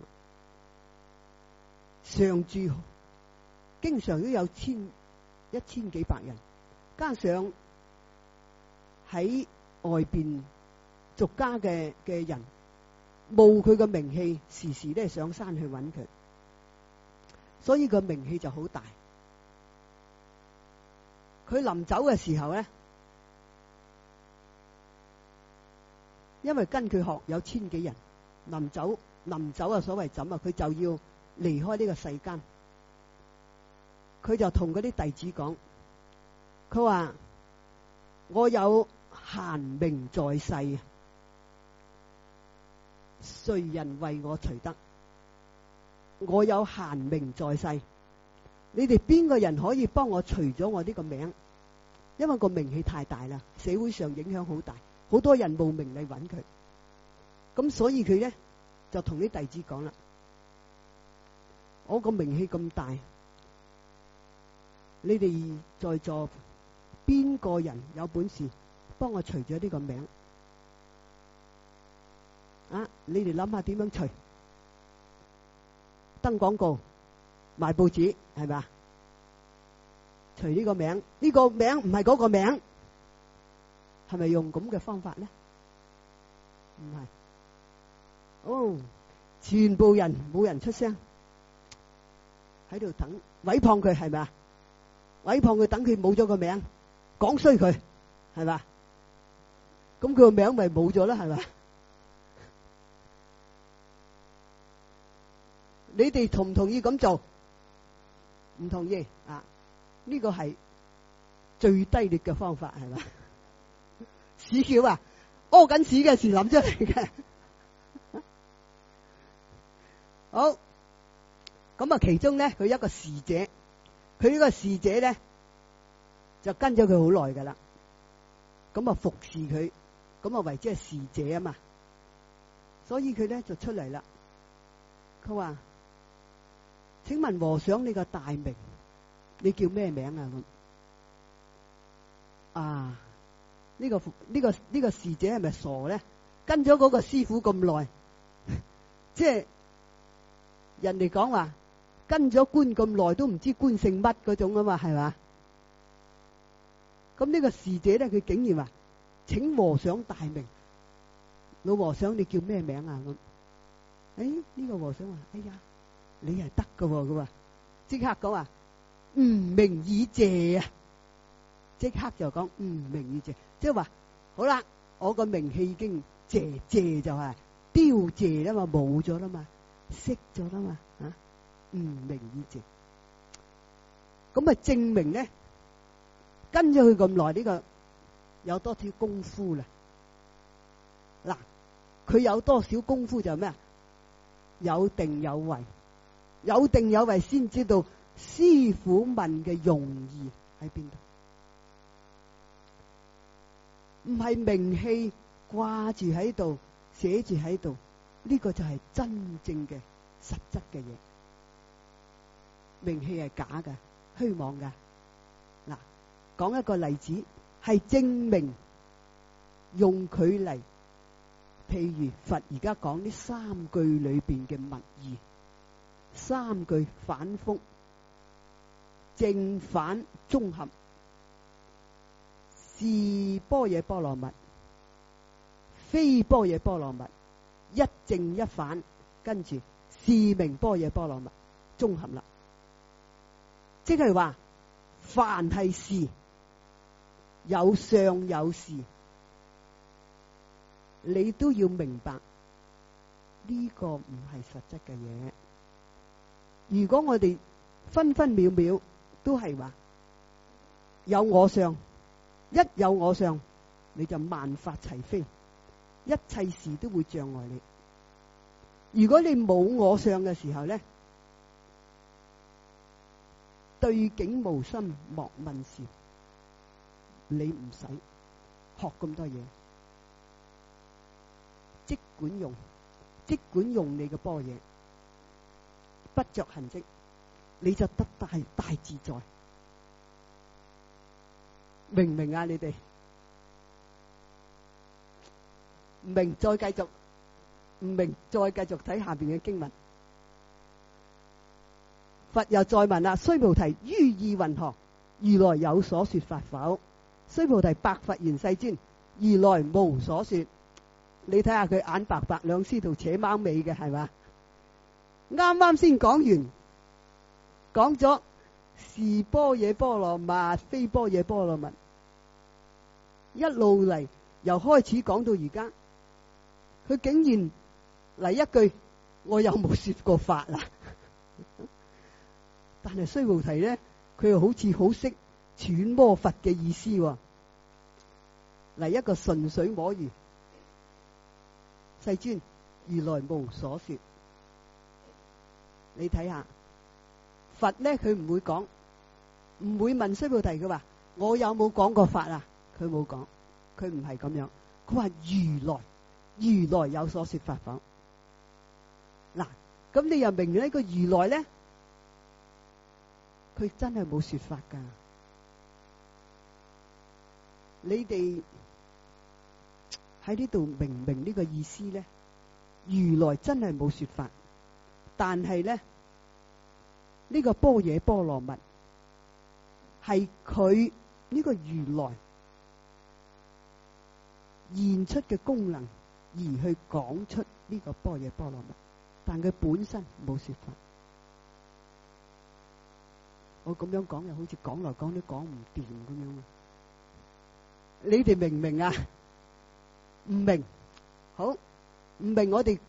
常住經常都有一千幾百人，加上喺外邊俗家嘅人冒佢嘅名氣，時時都係上山去揾佢，所以個名氣就好大。佢臨走嘅時候咧，因為跟佢學有千幾人，臨走啊，所謂走啊，佢就要離開呢個世間。佢就同嗰啲弟子講，佢話我有閒名在世啊，誰人為我除得？我有閒名在世，你哋邊個人可以幫我除咗我呢個名？因為個名氣太大啦，社會上影響好大，好多人慕名嚟揾佢。咁所以佢咧就同啲弟子講啦，我個名氣咁大，你哋在座邊個人有本事幫我除咗呢個名？啊，你哋諗下點樣除？登廣告、賣報紙，係咪啊？除呢個名，呢個名唔係嗰個名，係咪用咁嘅方法咧？唔係。哦，全部人冇人出聲，喺度等毀謗佢，係咪啊？毀謗佢，等佢冇咗個名，講衰佢，係咪？咁佢個名咪冇咗啦，係咪？你哋同唔同意咁做？唔同意啊？呢個係最低劣嘅方法，係咪？屎橋啊，屙緊屎嘅時諗出嚟嘅。好，咁啊，其中咧，佢一個侍者，佢呢個侍者咧就跟咗佢好耐噶啦。 咁啊服侍佢，咁啊為之係侍者啊嘛。所以佢咧就出嚟啦。佢話：請問和尚你個大名，你叫咩名啊？啊，呢個侍者係咪傻咧？跟咗嗰個師傅咁耐，即係人哋講話跟咗官咁耐都唔知官姓乜嗰種啊嘛，係嘛？咁呢個侍者咧，佢竟然話：請和尚大名，老和尚你叫咩名啊？咁，呢個和尚話：哎呀，你係得噶喎，佢話即刻講話吾名以謝啊！即刻就講吾名以謝，即係話好啦，我個名氣已經謝就係凋謝啦嘛，冇咗啦嘛，熄咗啦嘛，吾名以謝。咁啊證明咧，跟咗佢咁耐，呢個有多少功夫啦？嗱，佢有多少功夫就咩啊？有定有為，有定有為先知道師傅問嘅用意喺邊度，唔係名氣掛住喺度，寫住喺度，呢個就係真正嘅實質嘅嘢。名氣係假嘅，虛妄嘅。嗱，講一個例子，係證明用佢嚟，譬如佛而家講呢三句裏邊嘅密意，三句反覆，正反綜合，是般若波羅蜜，非般若波羅蜜，一正一反，跟住是名般若波羅蜜，綜合啦。即係話，凡係事有相有事，你都要明白呢個唔係實質嘅嘢。如果我哋分分秒秒都係話有我相，一有我相你就萬法齊飛，一切事都會障礙你。如果你冇我相嘅時候咧，對境無心莫問事，你唔使學咁多嘢，即管用你嘅般若，不着痕跡，你就得大自在。明唔明啊？你哋唔明再繼續，唔明再繼續睇下邊嘅經文。佛又再問啦：須菩提，於意云何？如來有所說法否？須菩提白佛言：世尊，如來無所說。你睇下佢眼白白，兩師徒扯貓尾嘅，係嘛？啱啱先講完，講咗是般若波羅蜜，非般若波羅蜜，一路嚟由開始講到而家，佢竟然嚟一句：我有冇說過法啊？但係須菩提咧，佢又好似好識揣摩佛嘅意思喎。嚟一個順水摸魚，世尊，如來無所說。你睇下佛咧，佢唔會講，唔會問須菩提，佢話我有冇講過法啊？佢冇講，佢唔係咁樣。佢話如來有所說法否？嗱，咁你又明呢個如來咧？佢真係冇說法噶，你哋喺呢度明唔明呢個意思咧？如來真係冇說法，但係咧呢個般若波羅蜜係佢呢個如來現出嘅功能而去講出呢個般若波羅蜜，但佢本身冇說法。我咁樣講又好似講來講都講唔掂咁樣。你哋明唔明啊？唔明，好唔明，我哋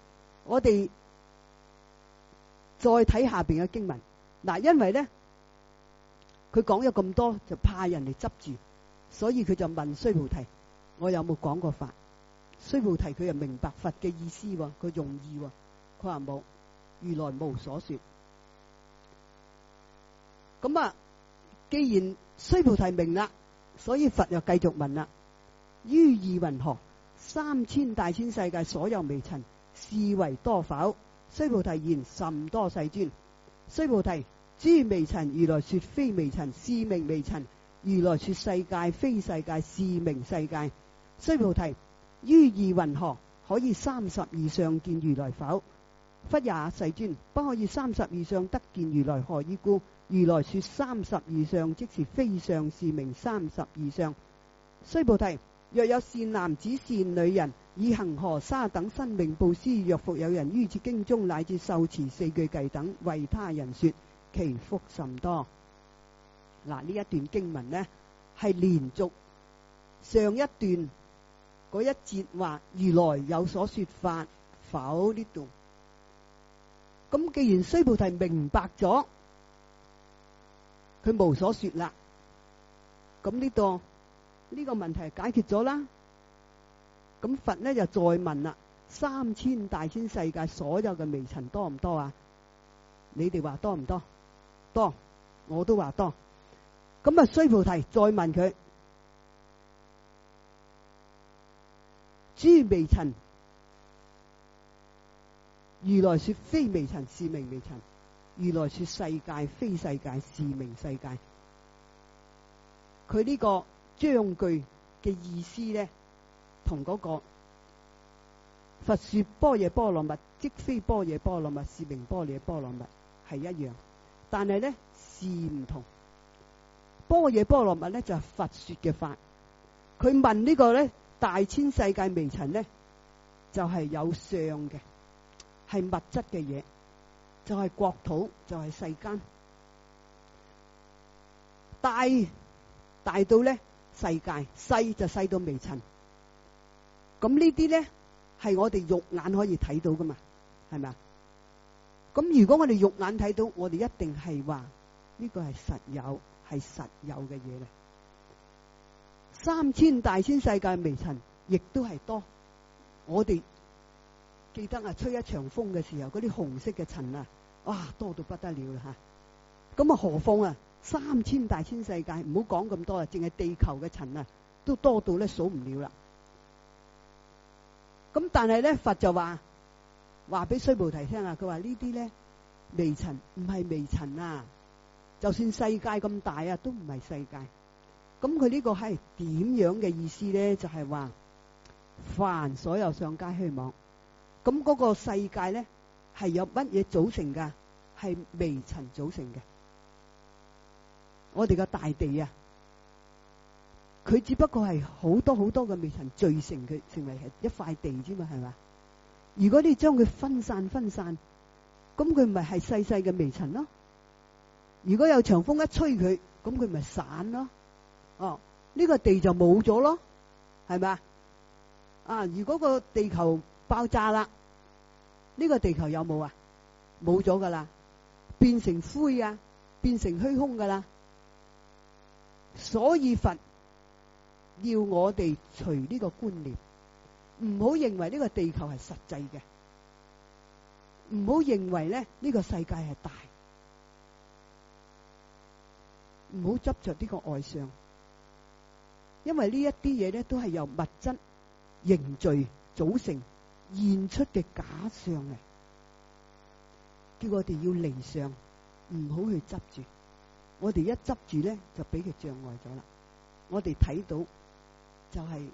再睇下邊嘅經文。嗱，因為咧佢講咗咁多，就怕人哋執住，所以佢就問須菩提：我有冇講過法？須菩提佢又明白佛嘅意思，佢用意，佢話冇，如來無所說。咁啊，既然須菩提明啦，所以佛又繼續問啦： 於意云何？三千大千世界所有微塵，是為多否？須菩提言：甚多世尊。須菩提，諸微塵，如來說非微塵，是名微塵；如來說世界，非世界，是名世界。須菩提，於意云何？可以32相見如來否？忽也，世尊，不可以32相得見如來，何以故？如來說32相，即是非相，是名32相。須菩提，若有善男子善女人，以恒河沙等生命布施，若復有人於此經中乃至受持四句偈等為他人說，其福甚多。嗱，呢一段經文呢，係連續上一段嗰一節話如來有所說法否呢度。咁既然須菩提明白咗，佢無所說啦，咁呢個問題解決咗啦。咁佛呢就再問啦：3000大千世界所有嘅微塵多唔多啊？你哋話多唔多？多，我都話多。咁啊，須菩提再問佢：諸微塵，如來說非微塵，是名微塵；如來說世界，非世界，是名世界。佢呢個章句嘅意思呢，同嗰個佛說般若波羅蜜，即非般若波羅蜜，是名般若波羅蜜係一樣，但係呢是唔同。般若波羅蜜呢就係佛說嘅法，佢問呢個呢大千世界微塵呢就係有相嘅，係物質嘅嘢，就係國土，就係世間，大到呢世界，細就細到微塵。咁呢啲呢係我哋肉眼可以睇到噶嘛，係咪啊？咁如果我哋肉眼睇到，我哋一定係話呢個係實有，係實有嘅嘢咧。3000大千世界微塵亦都係多。我哋記得啊，吹一場風嘅時候，嗰啲紅色嘅塵啊，哇，多到不得了啦吓。咁啊，何況啊3000大千世界，唔好講咁多啊，淨係地球嘅塵啊，都多到咧數唔了啦。咁但係咧，佛就話俾須菩提聽啊，佢話呢啲咧微塵唔係微塵啊，就算世界咁大啊，都唔係世界。咁佢呢個係點樣嘅意思咧？就係話凡所有相皆虛妄。咁嗰個世界咧係有乜嘢組成噶？係微塵組成嘅。我哋個大地啊，佢只不過係好多好多嘅微塵聚成佢，成為係一塊地啫嘛，係嘛？如果你將佢分散，咁佢咪係細細嘅微塵咯？如果有長風一吹佢，咁佢咪散咯？哦，呢個地就冇咗咯，係咪啊？如果個地球爆炸啦，呢個地球有冇啊？冇咗噶啦，變成灰啊，變成虛空噶啦。所以佛要我哋除呢個觀念，唔好認為呢個地球係實際嘅，唔好認為咧呢個世界係大，唔好執着呢個外相，因為呢一啲嘢咧都係由物質凝聚組成現出嘅假相嚟，叫我哋要離相，唔好去執住。我哋一執住咧，就俾佢障礙咗啦。我哋睇到就係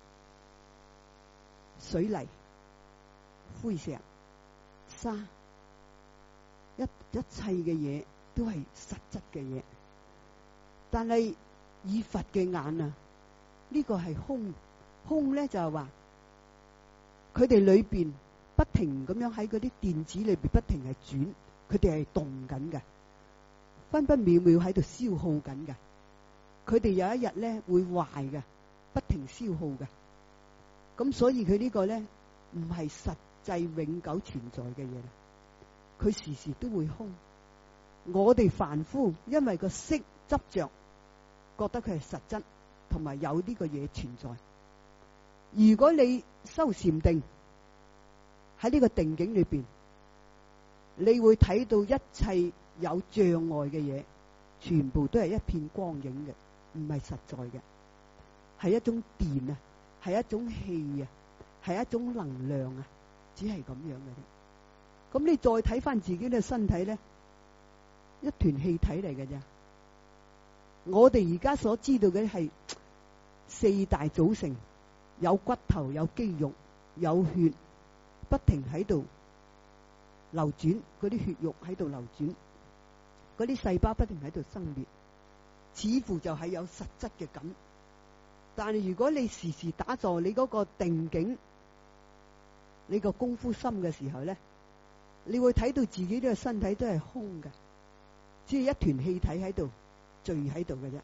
水泥、灰石、沙，一切嘅嘢都係實質嘅嘢。但係以佛嘅眼啊，呢個係空，空咧就係話佢哋裏邊不停咁樣喺嗰啲電子裏邊不停係轉，佢哋係動緊嘅。分分秒秒喺度消耗緊嘅，佢哋有一日咧會壞嘅，不停消耗嘅。咁所以佢呢個咧唔係實際永久存在嘅嘢，佢時時都會空。我哋凡夫因為個色執着，覺得佢係實質，同埋有呢個嘢存在。如果你修禪定喺呢個定境裏邊，你會睇到一切有障礙嘅嘢，全部都係一片光影嘅，唔係實在嘅，係一種電啊，係係一種氣啊，係一種能量啊，只係咁樣嘅啫。咁你再睇翻自己嘅身體咧，一團氣體嚟嘅啫。我哋而家所知道嘅係四大組成，有骨頭、有肌肉、有血，不停喺度流轉，嗰啲血肉喺度流轉，嗰啲細胞不停喺度生滅，似乎就係有實質嘅感。但係如果你時時打坐，你嗰個定境，你個功夫深嘅時候咧，你會睇到自己呢個身體都係空嘅，只係一團氣體喺度聚喺度嘅啫。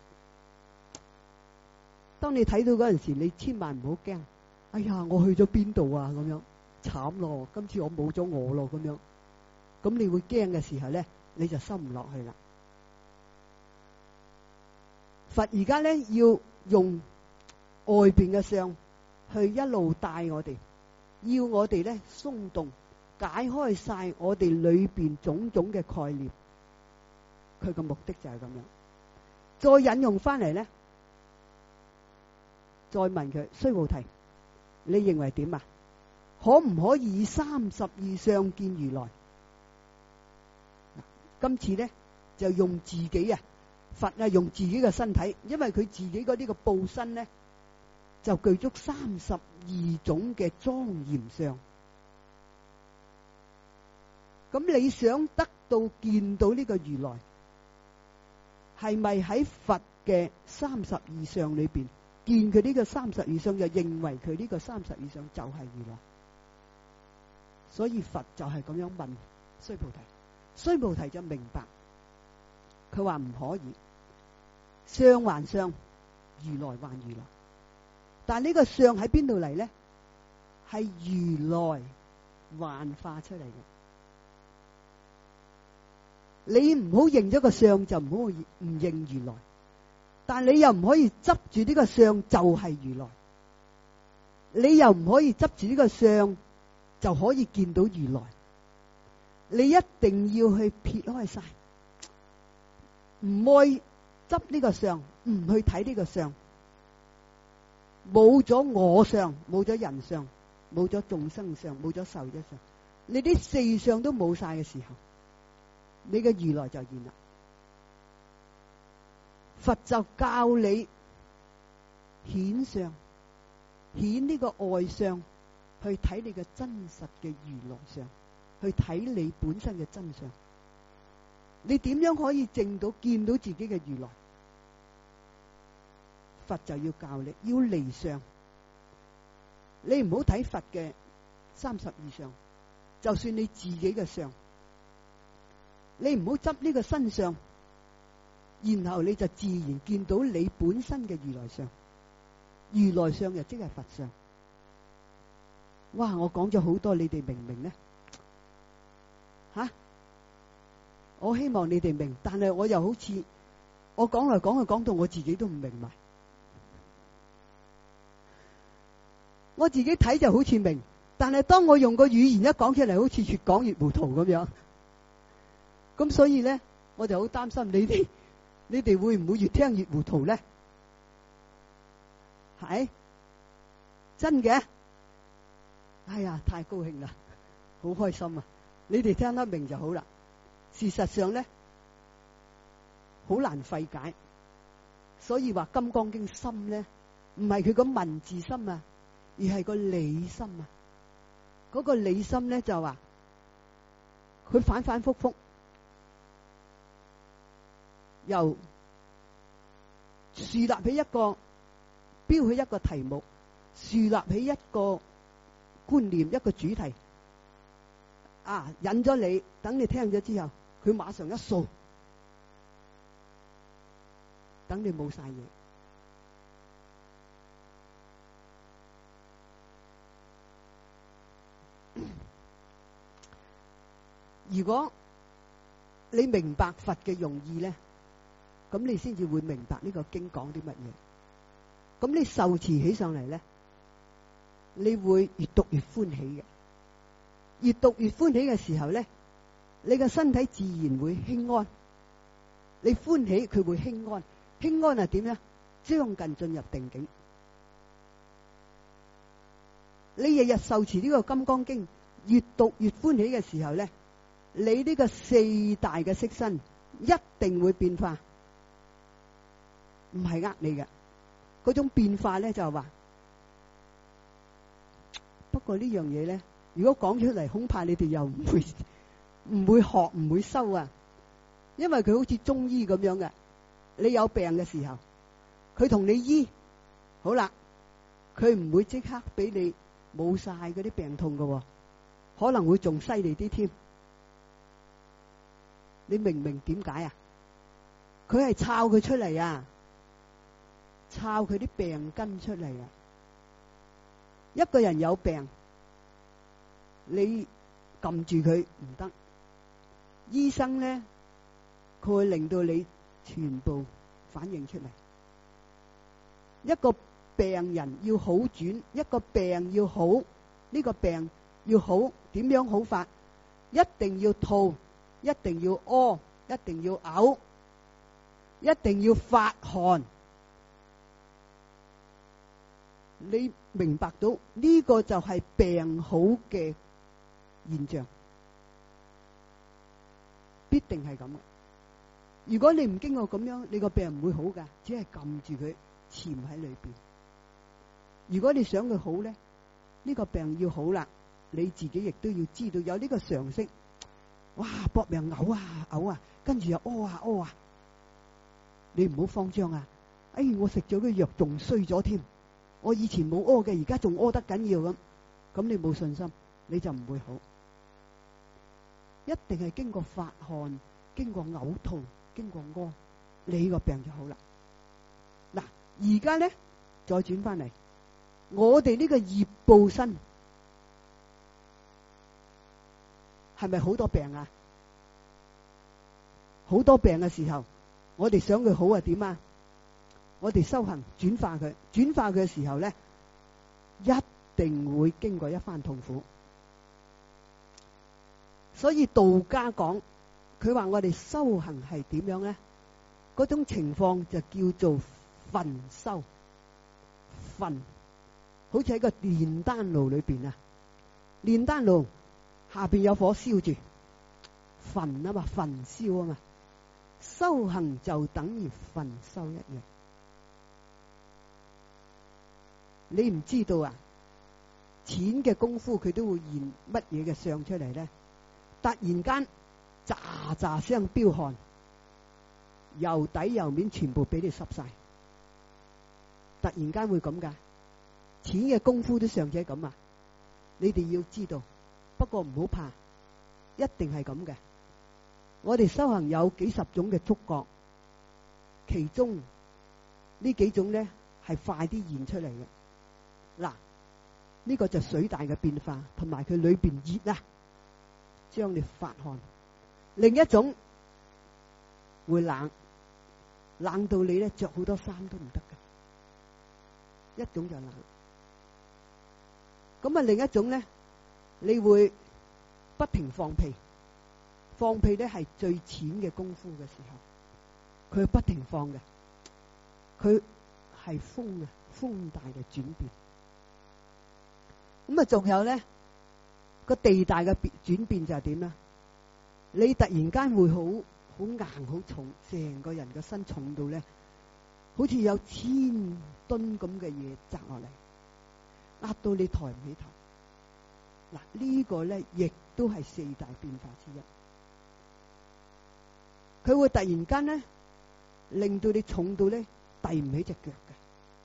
當你睇到嗰陣時，你千萬唔好驚。哎呀，我去咗邊度啊？咁樣慘咯，今次我冇咗我咯，咁樣。咁你會驚嘅時候咧，你就收唔落去啦。佛而家咧要用外邊嘅相去一路帶我哋，要我哋咧鬆動，解開晒我哋裏邊種種嘅概念。佢嘅目的就係咁樣。再引用翻嚟咧，再問佢須菩提，你認為點啊？可唔可以以32相見如來？今次咧就用自己啊，佛啊用自己嘅身體，因為佢自己嗰啲個報身咧就具足32種嘅莊嚴相。咁你想得到見到呢個如來，係咪喺佛嘅32相裏邊見佢呢個32相，就認為佢呢個32相就係如來？所以佛就係咁樣問須菩提，須菩提就明白，佢話唔可以，相還相，如來還如來。但呢個相喺邊度嚟呢？係如來幻化出嚟嘅。你唔好認咗個相就唔好唔認如來，但你又唔可以執住呢個相就係如來，你又唔可以執住呢個相就可以見到如來。你一定要去撇開晒，唔愛執呢個相，唔去睇呢個相，冇咗我相，冇咗人相，冇咗眾生相，冇咗壽者相，你啲四相都冇晒嘅時候，你嘅如來就現啦。佛就教你顯相，顯呢個外相，去睇你嘅真實嘅如來相，去睇你本身嘅真相。你點樣可以證到見到自己嘅如來？佛就要教你，要離相。你唔好睇佛嘅32相，就算你自己嘅相，你唔好執呢個身相，然後你就自然見到你本身嘅如來相。如來相就即係佛相。哇！我講咗好多，你哋明唔明呢？我希望你哋明，但係我又好似我講嚟講去講到我自己都唔明埋。我自己睇就好似明，但係當我用個語言一講出嚟，好似越講越糊塗咁樣。咁所以咧，我就好擔心你哋會唔會越聽越糊塗咧？係真嘅。哎呀，太高興啦，好開心啊！你哋聽得明就好啦。事實上咧，好難費解，所以話《金剛經》深咧，唔係佢個文字深啊，而係個理深啊。嗰個理深咧就話，佢反反复复，由樹立起一個標起一個題目，樹立起一個觀念，一個主題，引咗你，等你聽咗之後，佢馬上一掃，等你冇晒嘢。如果你明白佛嘅用意咧，咁你先至會明白呢個經講啲乜嘢。咁你受持起上嚟咧，你會越讀越歡喜嘅。越讀越歡喜嘅時候咧，你嘅身體自然會輕安。你歡喜，佢會輕安。輕安係點咧？將近進入定境。 你日日受持呢個金剛經，越讀越歡喜嘅時候咧，你呢個四大嘅色身一定會變化，唔係呃你嘅。嗰種變化咧就係話，不過呢樣嘢咧，如果講出嚟，恐怕你哋又唔會學，唔會修啊。因為佢好似中醫咁樣嘅，你有病嘅時候，佢同你醫好啦，佢唔會即刻俾你冇晒嗰啲病痛嘅，可能會仲犀利啲添。你明唔明點解啊？佢係抄佢出嚟啊，抄佢啲病根出嚟啊。一個人有病，你撳住佢唔得，醫生咧佢會令到你全部反映出嚟。一個病人要好轉，一個病要好，呢個病要好，點樣好法？一定要吐，一定要屙，一定要嘔，一定要發汗。你明白到呢個就係病好嘅現象，必定係咁嘅。如果你唔經過咁樣，你個病唔會好噶，只係撳住佢潛喺裏邊。如果你想佢好咧，呢個病要好啦，你自己亦都要知道有呢個常識。哇，搏命嘔啊嘔啊，跟住又屙啊屙啊，你唔好慌張啊！哎，我食咗個藥仲衰咗添，我以前冇屙嘅，而家仲屙得緊要咁你冇信心，你就唔會好。一定係經過發汗，經過嘔吐，經過屙，你個病就好啦。嗱，而家咧再轉翻嚟，我哋呢個業報身係咪好多病啊？好多病嘅時候，我哋想佢好啊點啊？我哋修行轉化佢，轉化佢嘅時候咧，一定會經過一番痛苦。所以道家講，佢話我哋修行係點樣咧？嗰種情況就叫做焚修。焚，好似喺個煉丹爐裏邊啊，煉丹爐下邊有火燒住，焚啊嘛，焚燒啊嘛。修行就等於焚修一樣。你唔知道啊？淺嘅功夫佢都會現乜嘢嘅相出嚟咧？突然間喳喳聲飆汗，由底由面全部俾你濕晒。突然間會咁噶，淺嘅功夫都尚且咁啊！你哋要知道，不過唔好怕，一定係咁嘅。我哋修行有幾十種嘅觸覺，其中呢幾種咧係快啲現出嚟嘅。嗱，呢個就水大嘅變化，同埋佢裏邊熱啊，將你發汗。另一種會冷，冷到你咧着好多衫都唔得嘅。一種就冷。咁啊，另一種咧，你會不停放屁。放屁咧係最淺嘅功夫嘅時候，佢不停放嘅，佢係風啊，風大嘅轉變。咁啊，仲有咧個地大嘅轉變就係點咧？你突然間會好硬好重，成個人嘅身重到咧，好似有1000噸咁嘅嘢砸落嚟，壓到你抬唔起頭。嗱，呢個咧亦都係四大變化之一。佢會突然間咧，令到你重到咧，遞唔起隻腳嘅。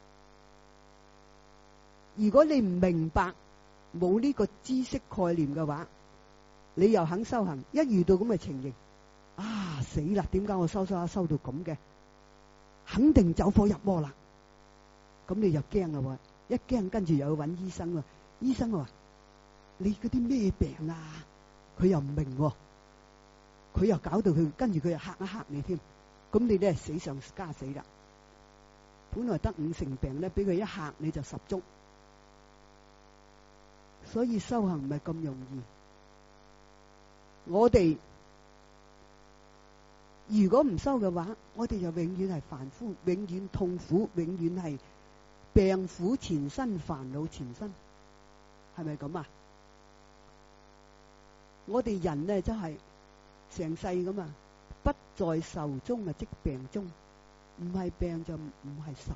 如果你唔明白，冇呢個知識概念嘅話，你又肯修行，一遇到咁嘅情形，啊死啦！點解我修到咁嘅？肯定走火入魔啦！咁你就驚啦喎，一驚跟住又去揾醫生喎。醫生話：你嗰啲咩病啊？佢又唔明喎。佢又搞到佢，跟住佢又嚇一嚇你添，咁你咧死上加死啦！本來得5成病咧，俾佢一嚇你就10足，所以修行唔係咁容易。我哋如果唔修嘅話，我哋就永遠係凡夫，永遠痛苦，永遠係病苦纏身，煩惱纏身。 係咪咁啊？我哋人呢真係成世咁啊，不在愁中啊，即病中，唔係病就唔係愁。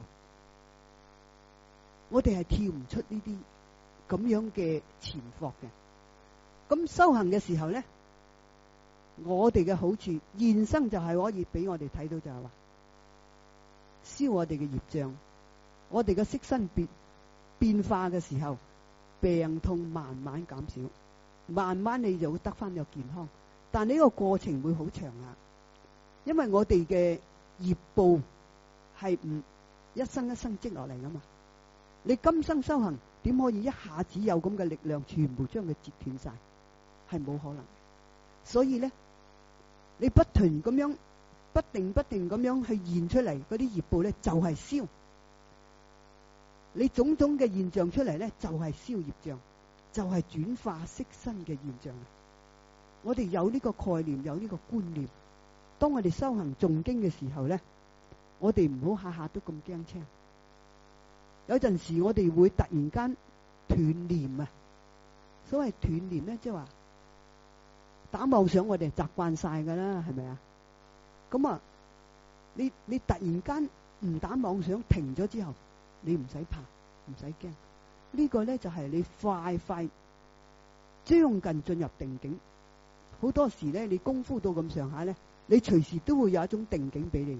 我哋係跳唔出呢啲咁樣嘅纏縛嘅。咁修行嘅時候呢，我哋嘅好處現生就係可以俾我哋睇到，就係話消我哋嘅業障，我哋嘅色身變化嘅時候，病痛慢慢減少，慢慢你就會得翻個健康。但呢個過程會好長啊，因為我哋嘅業報係唔一生一生積落嚟噶嘛。你今生修行點可以一下子有咁嘅力量全部將佢截斷晒？係冇可能。所以咧，你不停咁樣不定咁樣去現出嚟嗰啲業報咧，就係消。你種種嘅現象出嚟咧，就係消業障，就係轉化色身嘅現象。我哋有呢個概念，有呢個觀念。當我哋修行誦經嘅時候咧，我哋唔好下下都咁驚青。有陣時我哋會突然間斷念啊！所謂斷念咧，即係話打妄想，我哋習慣晒噶啦，係咪啊？咁啊，你突然間唔打妄想停咗之後，你唔使怕，唔使驚。呢個咧就係你快將近進入定境。好多時咧，你功夫到咁上下咧，你隨時都會有一種定境俾你嘅。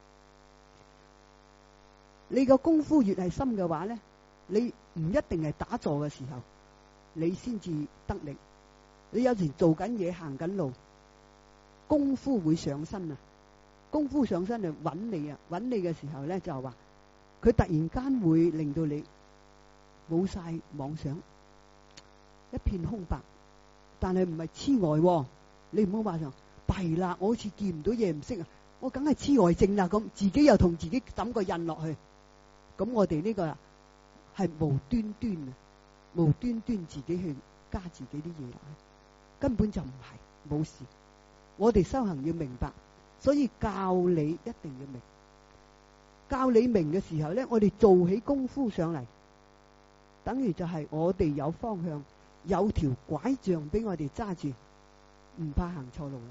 你個功夫越係深嘅話咧，你唔一定係打坐嘅時候，你先至得力。你有時做緊嘢，行緊路，功夫會上身啊！功夫上身就揾你啊！揾你嘅時候咧，就係話佢突然間會令到你冇晒妄想，一片空白。但係唔係痴呆，你唔好話上弊啦！我好似見唔到嘢，唔識啊！我梗係痴呆症啦！咁自己又同自己抌個印落去。咁我哋呢個係無端自己去加自己啲嘢落去，根本就唔係冇事。我哋修行要明白，所以教你一定要明。教你明嘅時候咧，我哋做起功夫上嚟，等於就係我哋有方向，有條拐杖俾我哋揸住，唔怕行錯路。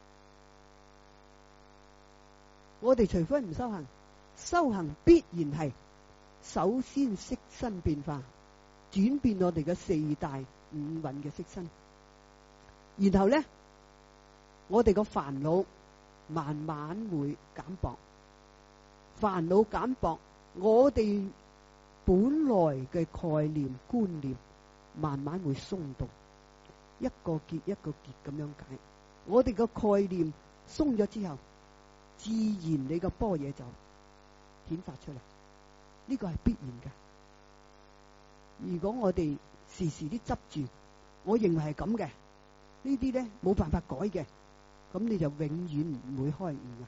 我哋除非唔修行，修行必然係首先色身變化，轉變我哋嘅四大五蘊嘅色身，然後咧，我哋個煩惱慢慢會減薄，煩惱減薄，我哋本來嘅概念觀念慢慢會鬆動，一個結一個結咁樣解。我哋個概念鬆咗之後，自然你個般若就顯發出嚟。呢個係必然嘅。如果我哋時時啲執住，我認為係咁嘅，呢啲咧冇辦法改嘅，咁你就永遠唔會開悟嘅。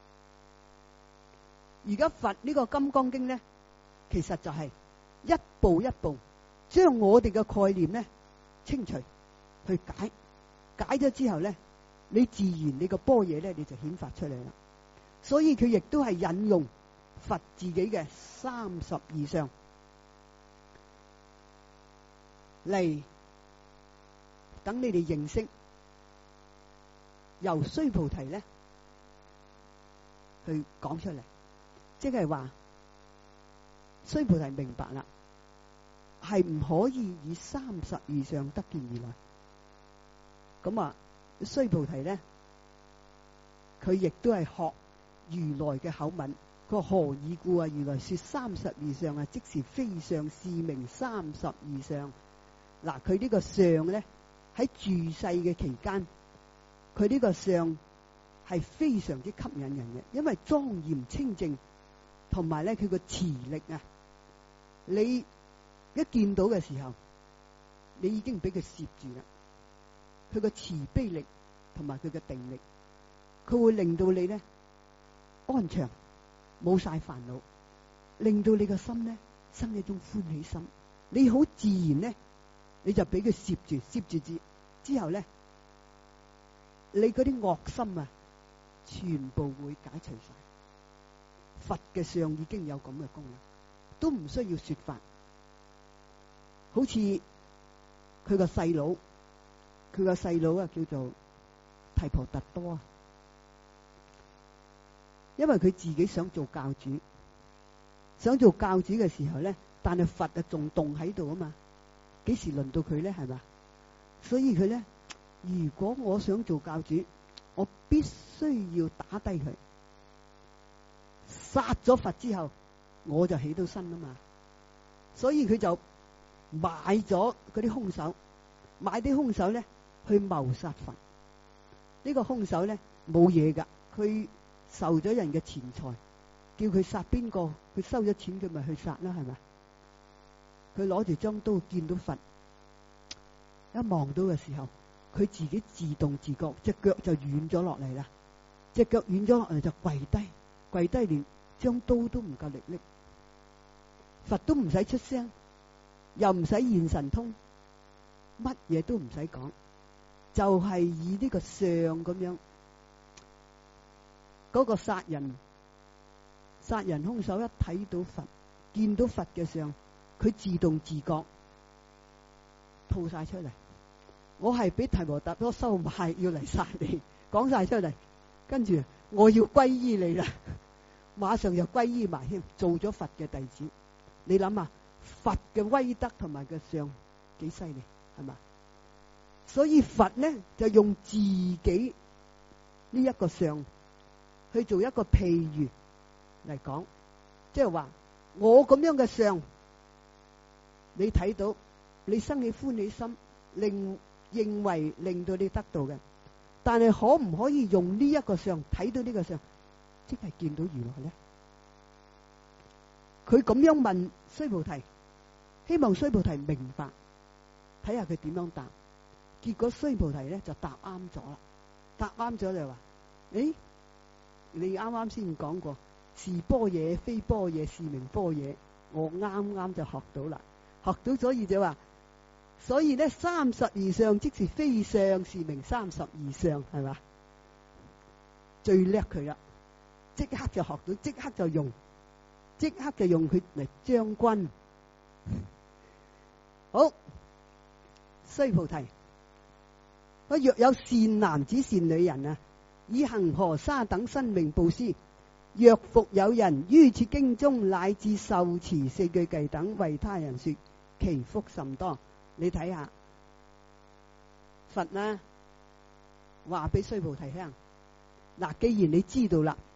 而家佛呢個《金剛經》咧，其實就係一步一步將我哋嘅概念咧清除去解，解咗之後咧，你自然你個般若咧你就顯發出嚟啦。所以佢亦都係引用佛自己嘅32相嚟等你哋認識，由須菩提咧去講出嚟，即係話須菩提明白啦，係唔可以以32相得見而來。咁啊，須菩提咧，佢亦都係學如來嘅口吻。佢話何以故啊？如來說32相啊，即是非相，是名32相。嗱，佢呢個相咧喺住世嘅期間，佢呢個相係非常之吸引人嘅，因為莊嚴清淨，同埋咧佢個慈力啊，你一見到嘅時候，你已經俾佢攝住啦。佢個慈悲力同埋佢嘅定力，佢會令到你咧安詳，冇晒煩惱，令到你個心咧生一種歡喜心。你好自然咧，你就俾佢攝住之後咧，你嗰啲惡心啊，全部會解除晒。佛嘅相已經有咁嘅功能，都唔需要說法。好似佢個細佬，叫做提婆達多啊。因為佢自己想做教主，嘅時候咧，但係佛啊仲動喺度啊嘛，幾時輪到佢咧？係嘛？所以佢咧，如果我想做教主，我必須要打低佢，殺咗佛之後，我就起到身啊嘛。所以佢就買咗嗰啲兇手，買啲兇手咧去謀殺佛。呢個兇手咧冇嘢噶，佢受咗人嘅錢財，叫佢殺邊個，佢收咗錢佢咪去殺啦，係咪？佢攞住張刀，見到佛，一望到嘅時候，佢自己自動自覺，隻腳就軟咗落嚟啦。隻腳軟咗落嚟就跪低，連張刀都唔夠力拎。佛都唔使出聲，又唔使現神通，乜嘢都唔使講，就係以呢個相咁樣，嗰個殺人兇手一睇到佛，見到佛嘅相，佢自動自覺吐晒出嚟。我係俾提婆達多收買，要嚟殺你，講晒出嚟，跟住我要皈依你啦，馬上就皈依埋添，做咗佛嘅弟子。你諗下，佛嘅威德同埋個相幾犀利，係嘛？所以佛呢就用自己呢一個相去做一個譬喻嚟講，即係話我咁樣嘅相，你睇到你生起歡喜心，認為令到你得到嘅，但係可唔可以用呢一個相睇到呢個相，即係見到如來呢？佢咁樣問須菩提，希望須菩提明白，睇下佢點樣答。結果須菩提咧就答啱咗啦，答啱咗就話：誒，你啱啱先講過，是般若非般若，是名般若，我啱啱就學到啦，學到所以就話，所以咧32相即是非相，是名32相，係嘛？最叻佢啦，即刻就學到，即刻就用佢嚟將軍。好，須菩提，若有善男子善女人啊，以恒河沙等生命布施，若復有人於此經中乃至受持四句偈等為他人說，其福甚多。你睇下佛呢話俾須菩提聽，嗱，既然你知道啦，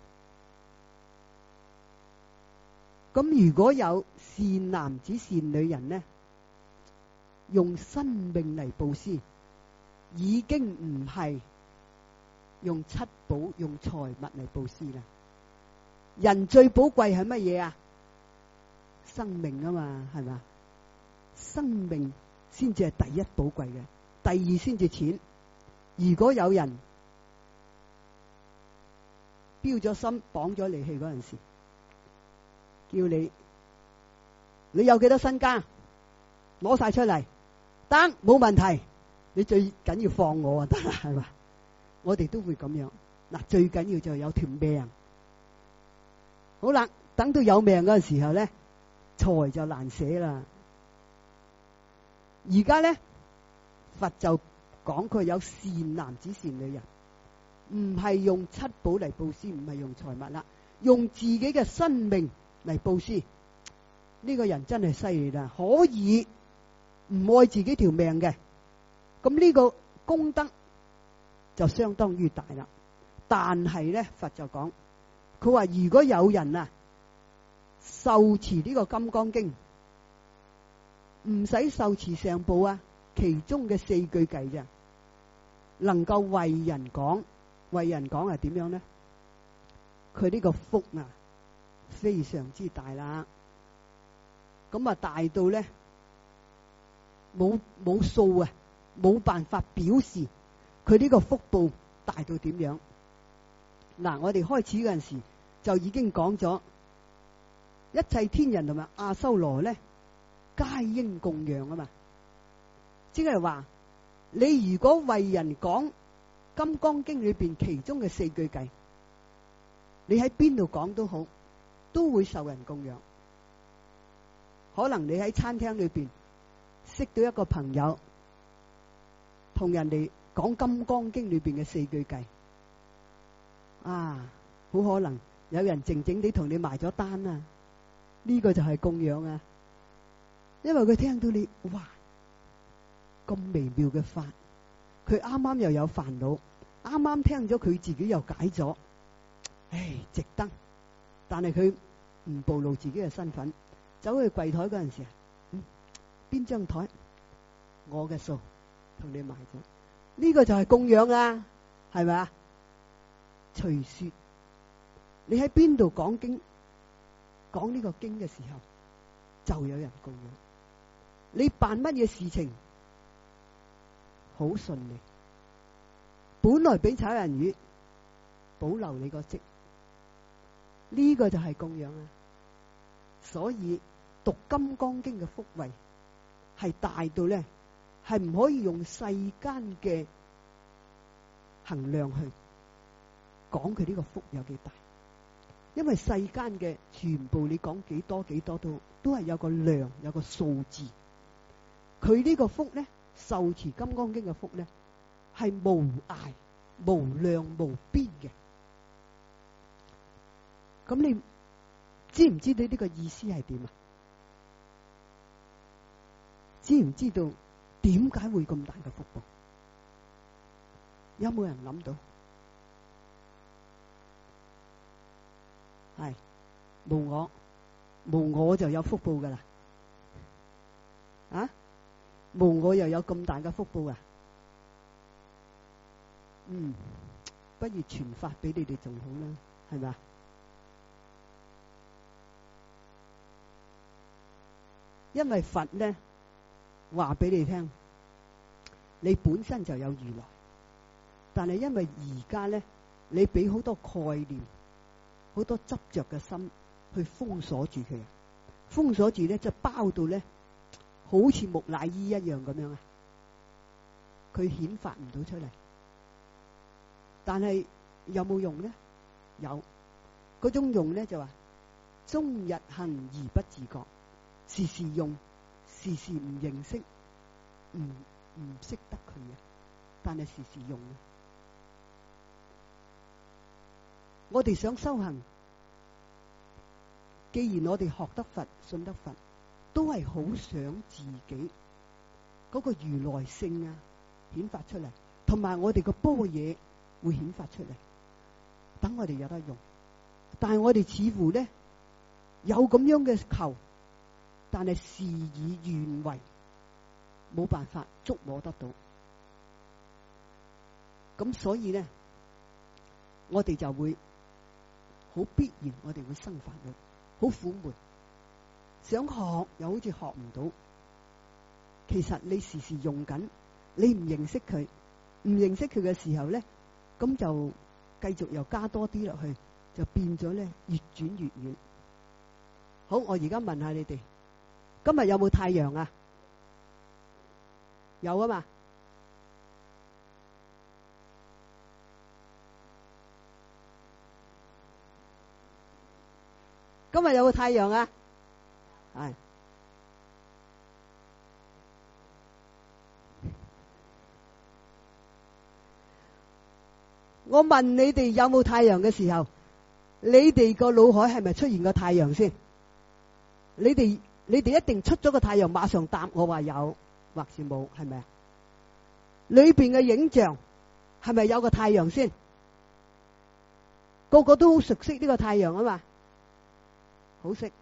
咁如果有善男子善女人呢，用生命嚟布施，已經唔係用七寶用財物嚟布施啦。人最寶貴係乜嘢啊？生命啊嘛，係嘛？生命先至係第一寶貴嘅，第二先至錢。如果有人標咗心綁咗你去嗰陣時，叫你有幾多身家攞晒出嚟，得，冇問題，你最緊要放我啊，得啦，係嘛？我哋都會咁樣。嗱，最緊要就有條命。好啦，等到有命嗰陣時候咧，財就難捨啦。而家咧，佛就講佢有善男子善女人，唔係用七寶嚟布施，唔係用財物啦，用自己嘅生命嚟布施。呢個人真係犀利啦，可以唔愛自己條命嘅，咁呢個功德就相當於大啦。但係咧，佛就講，佢話如果有人啊受持呢個金剛經，唔使受持上部啊，其中嘅四句偈咋，能夠為人講係點樣呢？佢呢個福啊非常之大啦。咁啊大到咧冇數啊，冇辦法表示佢呢個福報大到點樣。嗱，我哋開始嗰陣時就已經講咗，一切天人同埋阿修羅咧皆應供養啊嘛，即係話你如果為人講金剛經裏邊其中嘅四句偈，你喺邊度講都好，都會受人供養。可能你喺餐廳裏邊識到一個朋友， 同人哋講《金剛經》裏邊嘅4句偈，好可能有人靜靜地同你埋咗單啊！呢個就係供養啊！因為佢聽到你哇咁微妙嘅法，佢啱啱又有煩惱，啱啱聽咗佢自己又解咗，值得。但係佢唔暴露自己嘅身份，走去櫃台嗰陣時，邊張台我嘅數同你埋咗，呢個就係供養啊，係咪啊？隨說你喺邊度講經，講呢個經嘅時候，就有人供養。你辦乜嘢事情好順利，本來俾炒人魚，保留你個職，呢個就係供養啊！所以讀《金剛經》嘅福慧係大到咧，係唔可以用世間嘅衡量去講佢呢個福有幾大，因為世間嘅全部你講幾多幾多都係有個量，有個數字。佢呢個福咧，受持《金剛經》嘅福咧，係無涯、無量、無邊嘅。咁你知唔知道呢個意思係點啊？知唔知道點解會咁大嘅福報？有冇人諗到？係無我就有福報噶啦，無我又有咁大嘅福報啊！不如傳法俾你哋仲好啦，係咪啊？因為佛咧話俾你聽，你本身就有如來，但係因為而家咧，你俾好多概念、好多執着嘅心去封鎖住佢，封鎖住咧就包到咧，好似木乃伊一樣咁樣啊！佢顯發唔到出嚟，但係有冇用咧？有，嗰種用咧就話終日行而不自覺，時時用，時時唔認識，唔識得佢啊！但係時時用啊！我哋想修行，既然我哋學得佛、信得佛，都係好想自己嗰個如來性啊顯發出嚟，同埋我哋個般若會顯發出嚟，等我哋有得用。但係我哋似乎咧有咁樣嘅求，但係事與願違，冇辦法觸摸得到。咁所以咧，我哋就會好必然，我哋會生煩惱，好苦悶，想學又好似學唔到。其實你時時用緊，你唔認識佢，唔認識佢嘅時候咧，咁就繼續又加多啲落去，就變咗咧越轉越遠。好，我而家問下你哋，今日有冇太陽啊？有啊嘛。今日有冇太陽啊？係。我問你哋有冇太陽嘅時候，你哋個腦海係咪出現個太陽先？你哋一定出咗個太陽，馬上答我話有或是冇，係咪啊？裏邊嘅影像係咪有個太陽先？個個都好熟悉呢個太陽啊嘛，好識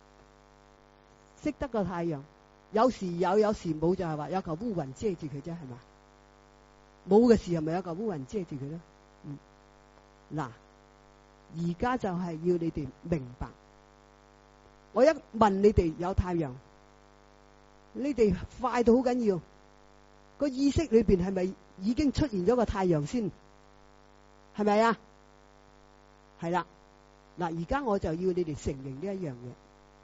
得個太陽，有時有，有時冇，就係話有嚿烏雲遮住佢啫，係嘛？冇嘅時候咪有嚿烏雲遮住佢咯。嗱，而家就係要你哋明白，我一問你哋有太陽，你哋快到好緊要，個意識裏邊係咪已經出現咗個太陽先？係咪啊？係啦，嗱，而家我就要你哋承認呢一樣嘢。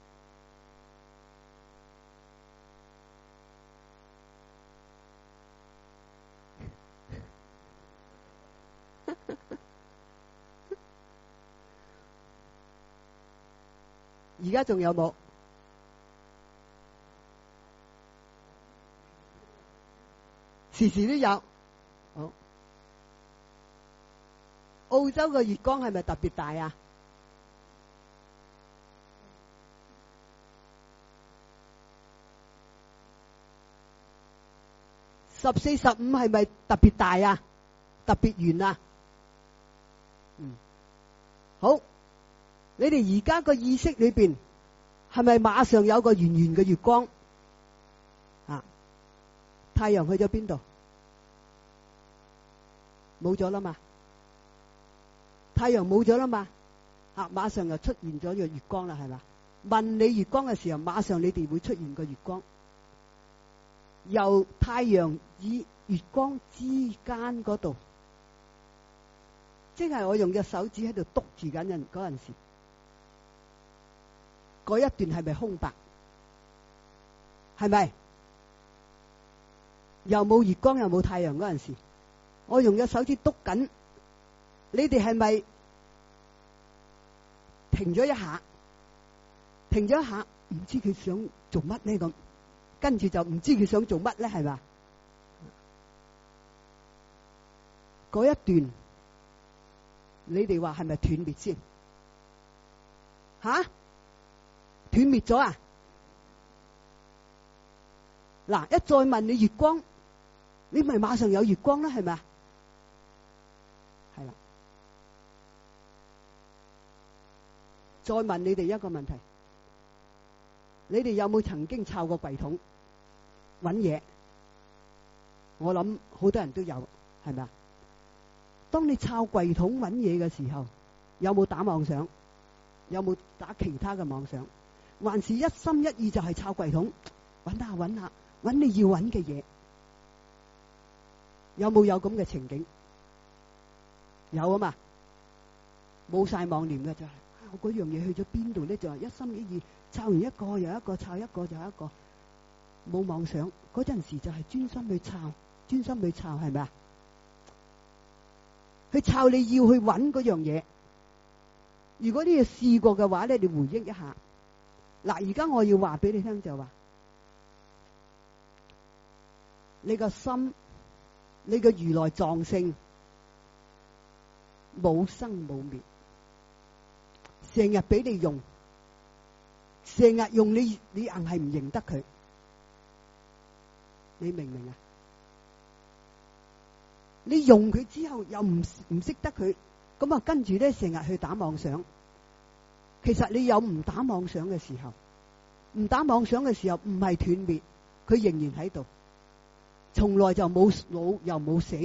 而家仲有冇？ 時時都有。好，澳洲嘅月光係咪特別大啊？14、15係咪特別大啊？特別圓啊？好，你哋而家個意識裏邊係咪馬上有個圓圓嘅月光啊？太陽去咗邊度？冇咗啦嘛？太陽冇咗啦嘛？馬上又出現咗個月光啦，係嘛？問你月光嘅時候，馬上你哋會出現個月光，由太陽與月光之間嗰度。即係我用隻手指喺度督住緊人嗰陣時，嗰一段係咪空白？係咪？又冇月光又冇太陽嗰陣時，我用隻手指督緊，你哋係咪停咗一下？停咗一下，唔知佢想做乜呢？咁跟住就唔知佢想做乜咧，係嘛？嗰一段。你哋話係咪斷滅先？吓？斷滅咗啊？嗱，一再問你月光，你咪馬上有月光啦，係咪啊？係啦。再問你哋一個問題，你哋有冇曾經抄過櫃桶搵嘢？我諗好多人都有，係咪啊？當你抄櫃桶揾嘢嘅時候，有冇打妄想？有冇打其他嘅妄想？還是一心一意就係抄櫃桶，揾下揾下，揾你要揾嘅嘢？有冇有咁嘅情景？有啊嘛，冇晒妄念嘅就係，我嗰樣嘢去咗邊度咧？就係一心一意抄完一個又一個，抄一個就一個，冇妄想。嗰陣時就係專心去抄，專心去抄，係咪啊？去抄你要去揾嗰樣嘢。如果你哋試過嘅話咧，你回憶一下。嗱，而家我要話俾你聽就話，你個心，你個如來藏性冇生冇滅，成日俾你用，成日用你硬係唔認得佢，你明唔明啊？你用佢之後又唔識得佢，咁啊跟住咧成日去打妄想。其實你有唔打妄想嘅時候，唔打妄想嘅時候唔係斷滅，佢仍然喺度，從來就冇老又冇死，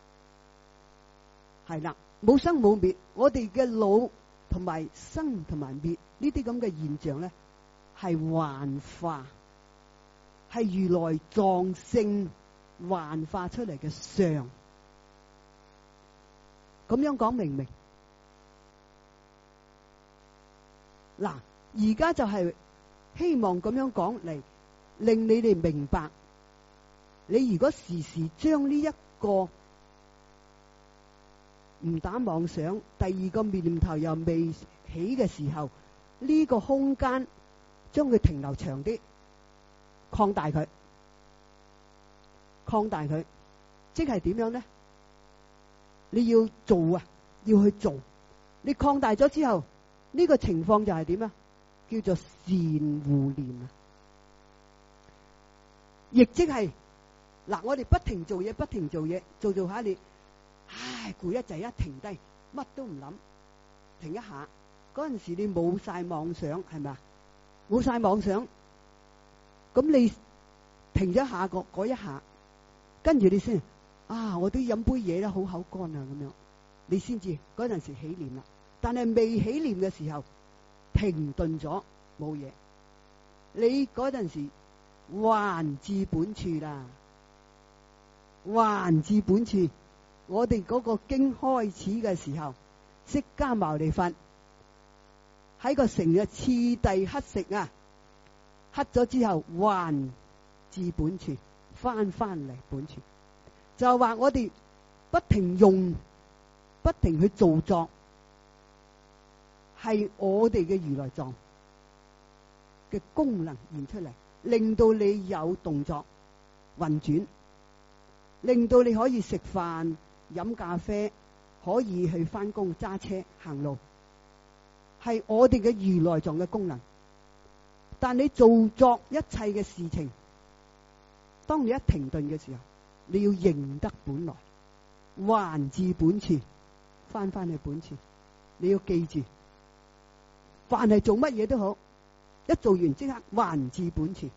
係啦，冇生冇滅。我哋嘅老同埋生同埋滅呢啲咁嘅現象咧，係幻化，係如來藏性幻化出嚟嘅相。咁樣講明唔明？嗱，而家就係希望咁樣講嚟，令你哋明白。你如果時時將呢一個唔打妄想，第二個念頭又未起嘅時候，呢個空間將佢停留長啲，擴大佢，擴大佢，即係點樣咧？你要做啊，要去做。你擴大咗之後，呢個情況就係點啊？叫做善護念啊！亦即係嗱，我哋不停做嘢，不停做嘢，做做下你，唉，攰一陣一停低，乜都唔諗，停一下。嗰陣時你冇晒妄想，係咪啊？冇晒妄想，咁你停咗下嗰一下，跟住你先。我都飲杯嘢啦，好口乾啊，咁樣你先至嗰陣時起念啦。但係未起念嘅時候，停頓咗冇嘢，你嗰陣時還至本處啦，還至本處。我哋嗰個經開始嘅時候，釋迦牟尼佛喺個城嘅次第乞食啊，乞咗之後還至本處，翻嚟本處。就話我哋不停用，不停去做作，係我哋嘅如來藏嘅功能現出嚟，令到你有動作運轉。 令到你可以食飯、飲咖啡，可以去返工、揸車、行路，係我哋嘅如來藏嘅功能。但你做作一切嘅事情，當你一停頓嘅時候，你要認得本來，還治本次，返去本次。你要記住，凡係做乜嘢都好，一做完即刻還治本次，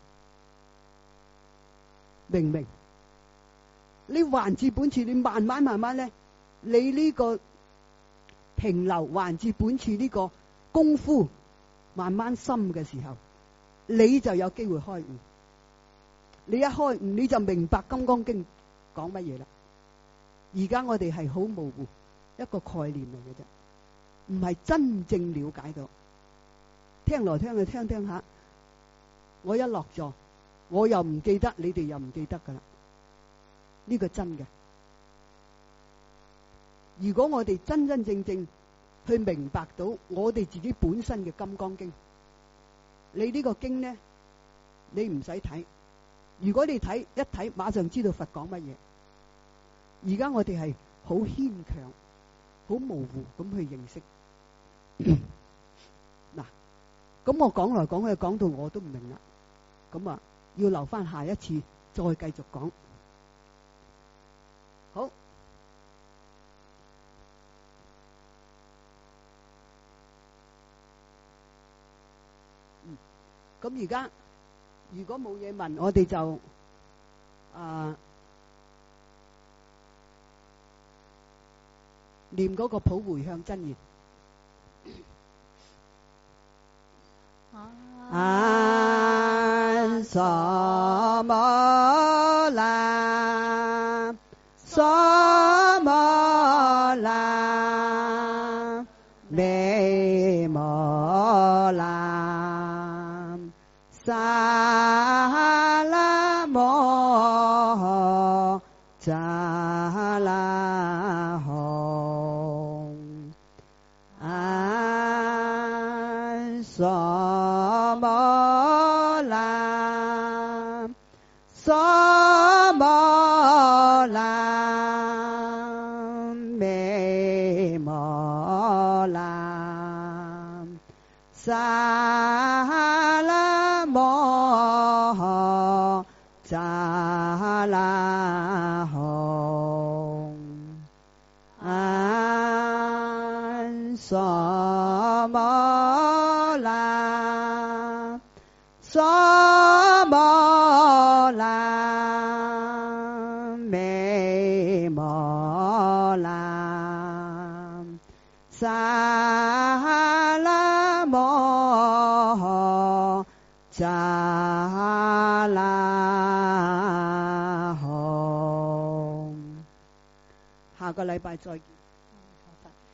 明唔明？你還治本次，你慢慢咧，你呢個停留還治本次呢個功夫慢慢深嘅時候，你就有機會開悟。你一開悟，你就明白《金剛經》講乜嘢啦。而家我哋係好模糊一個概念嚟嘅啫，唔係真正了解到。聽來聽去聽下，我一落座，我又唔記得，你哋又唔記得噶啦。呢個真嘅。如果我哋真真正正去明白到我哋自己本身嘅《金剛經》，你呢個經呢，你唔使睇。如果你睇一睇，馬上知道佛講乜嘢。而家我哋係好牽強、好模糊咁去認識。嗱，咁我講來講去，講到我都唔明啦。咁啊，要留翻下一次再繼續講。好，咁而家如果冇嘢問，我哋就念嗰個普回向真言。安薩摩拉，薩摩拉，美摩拉，薩拉摩扎拉吽，安薩摩拉，薩摩拉，美摩拉，薩拉摩扎拉吽，安薩摩拉，薩摩拉，美摩拉，薩拉摩扎拉吽。下個禮拜再見。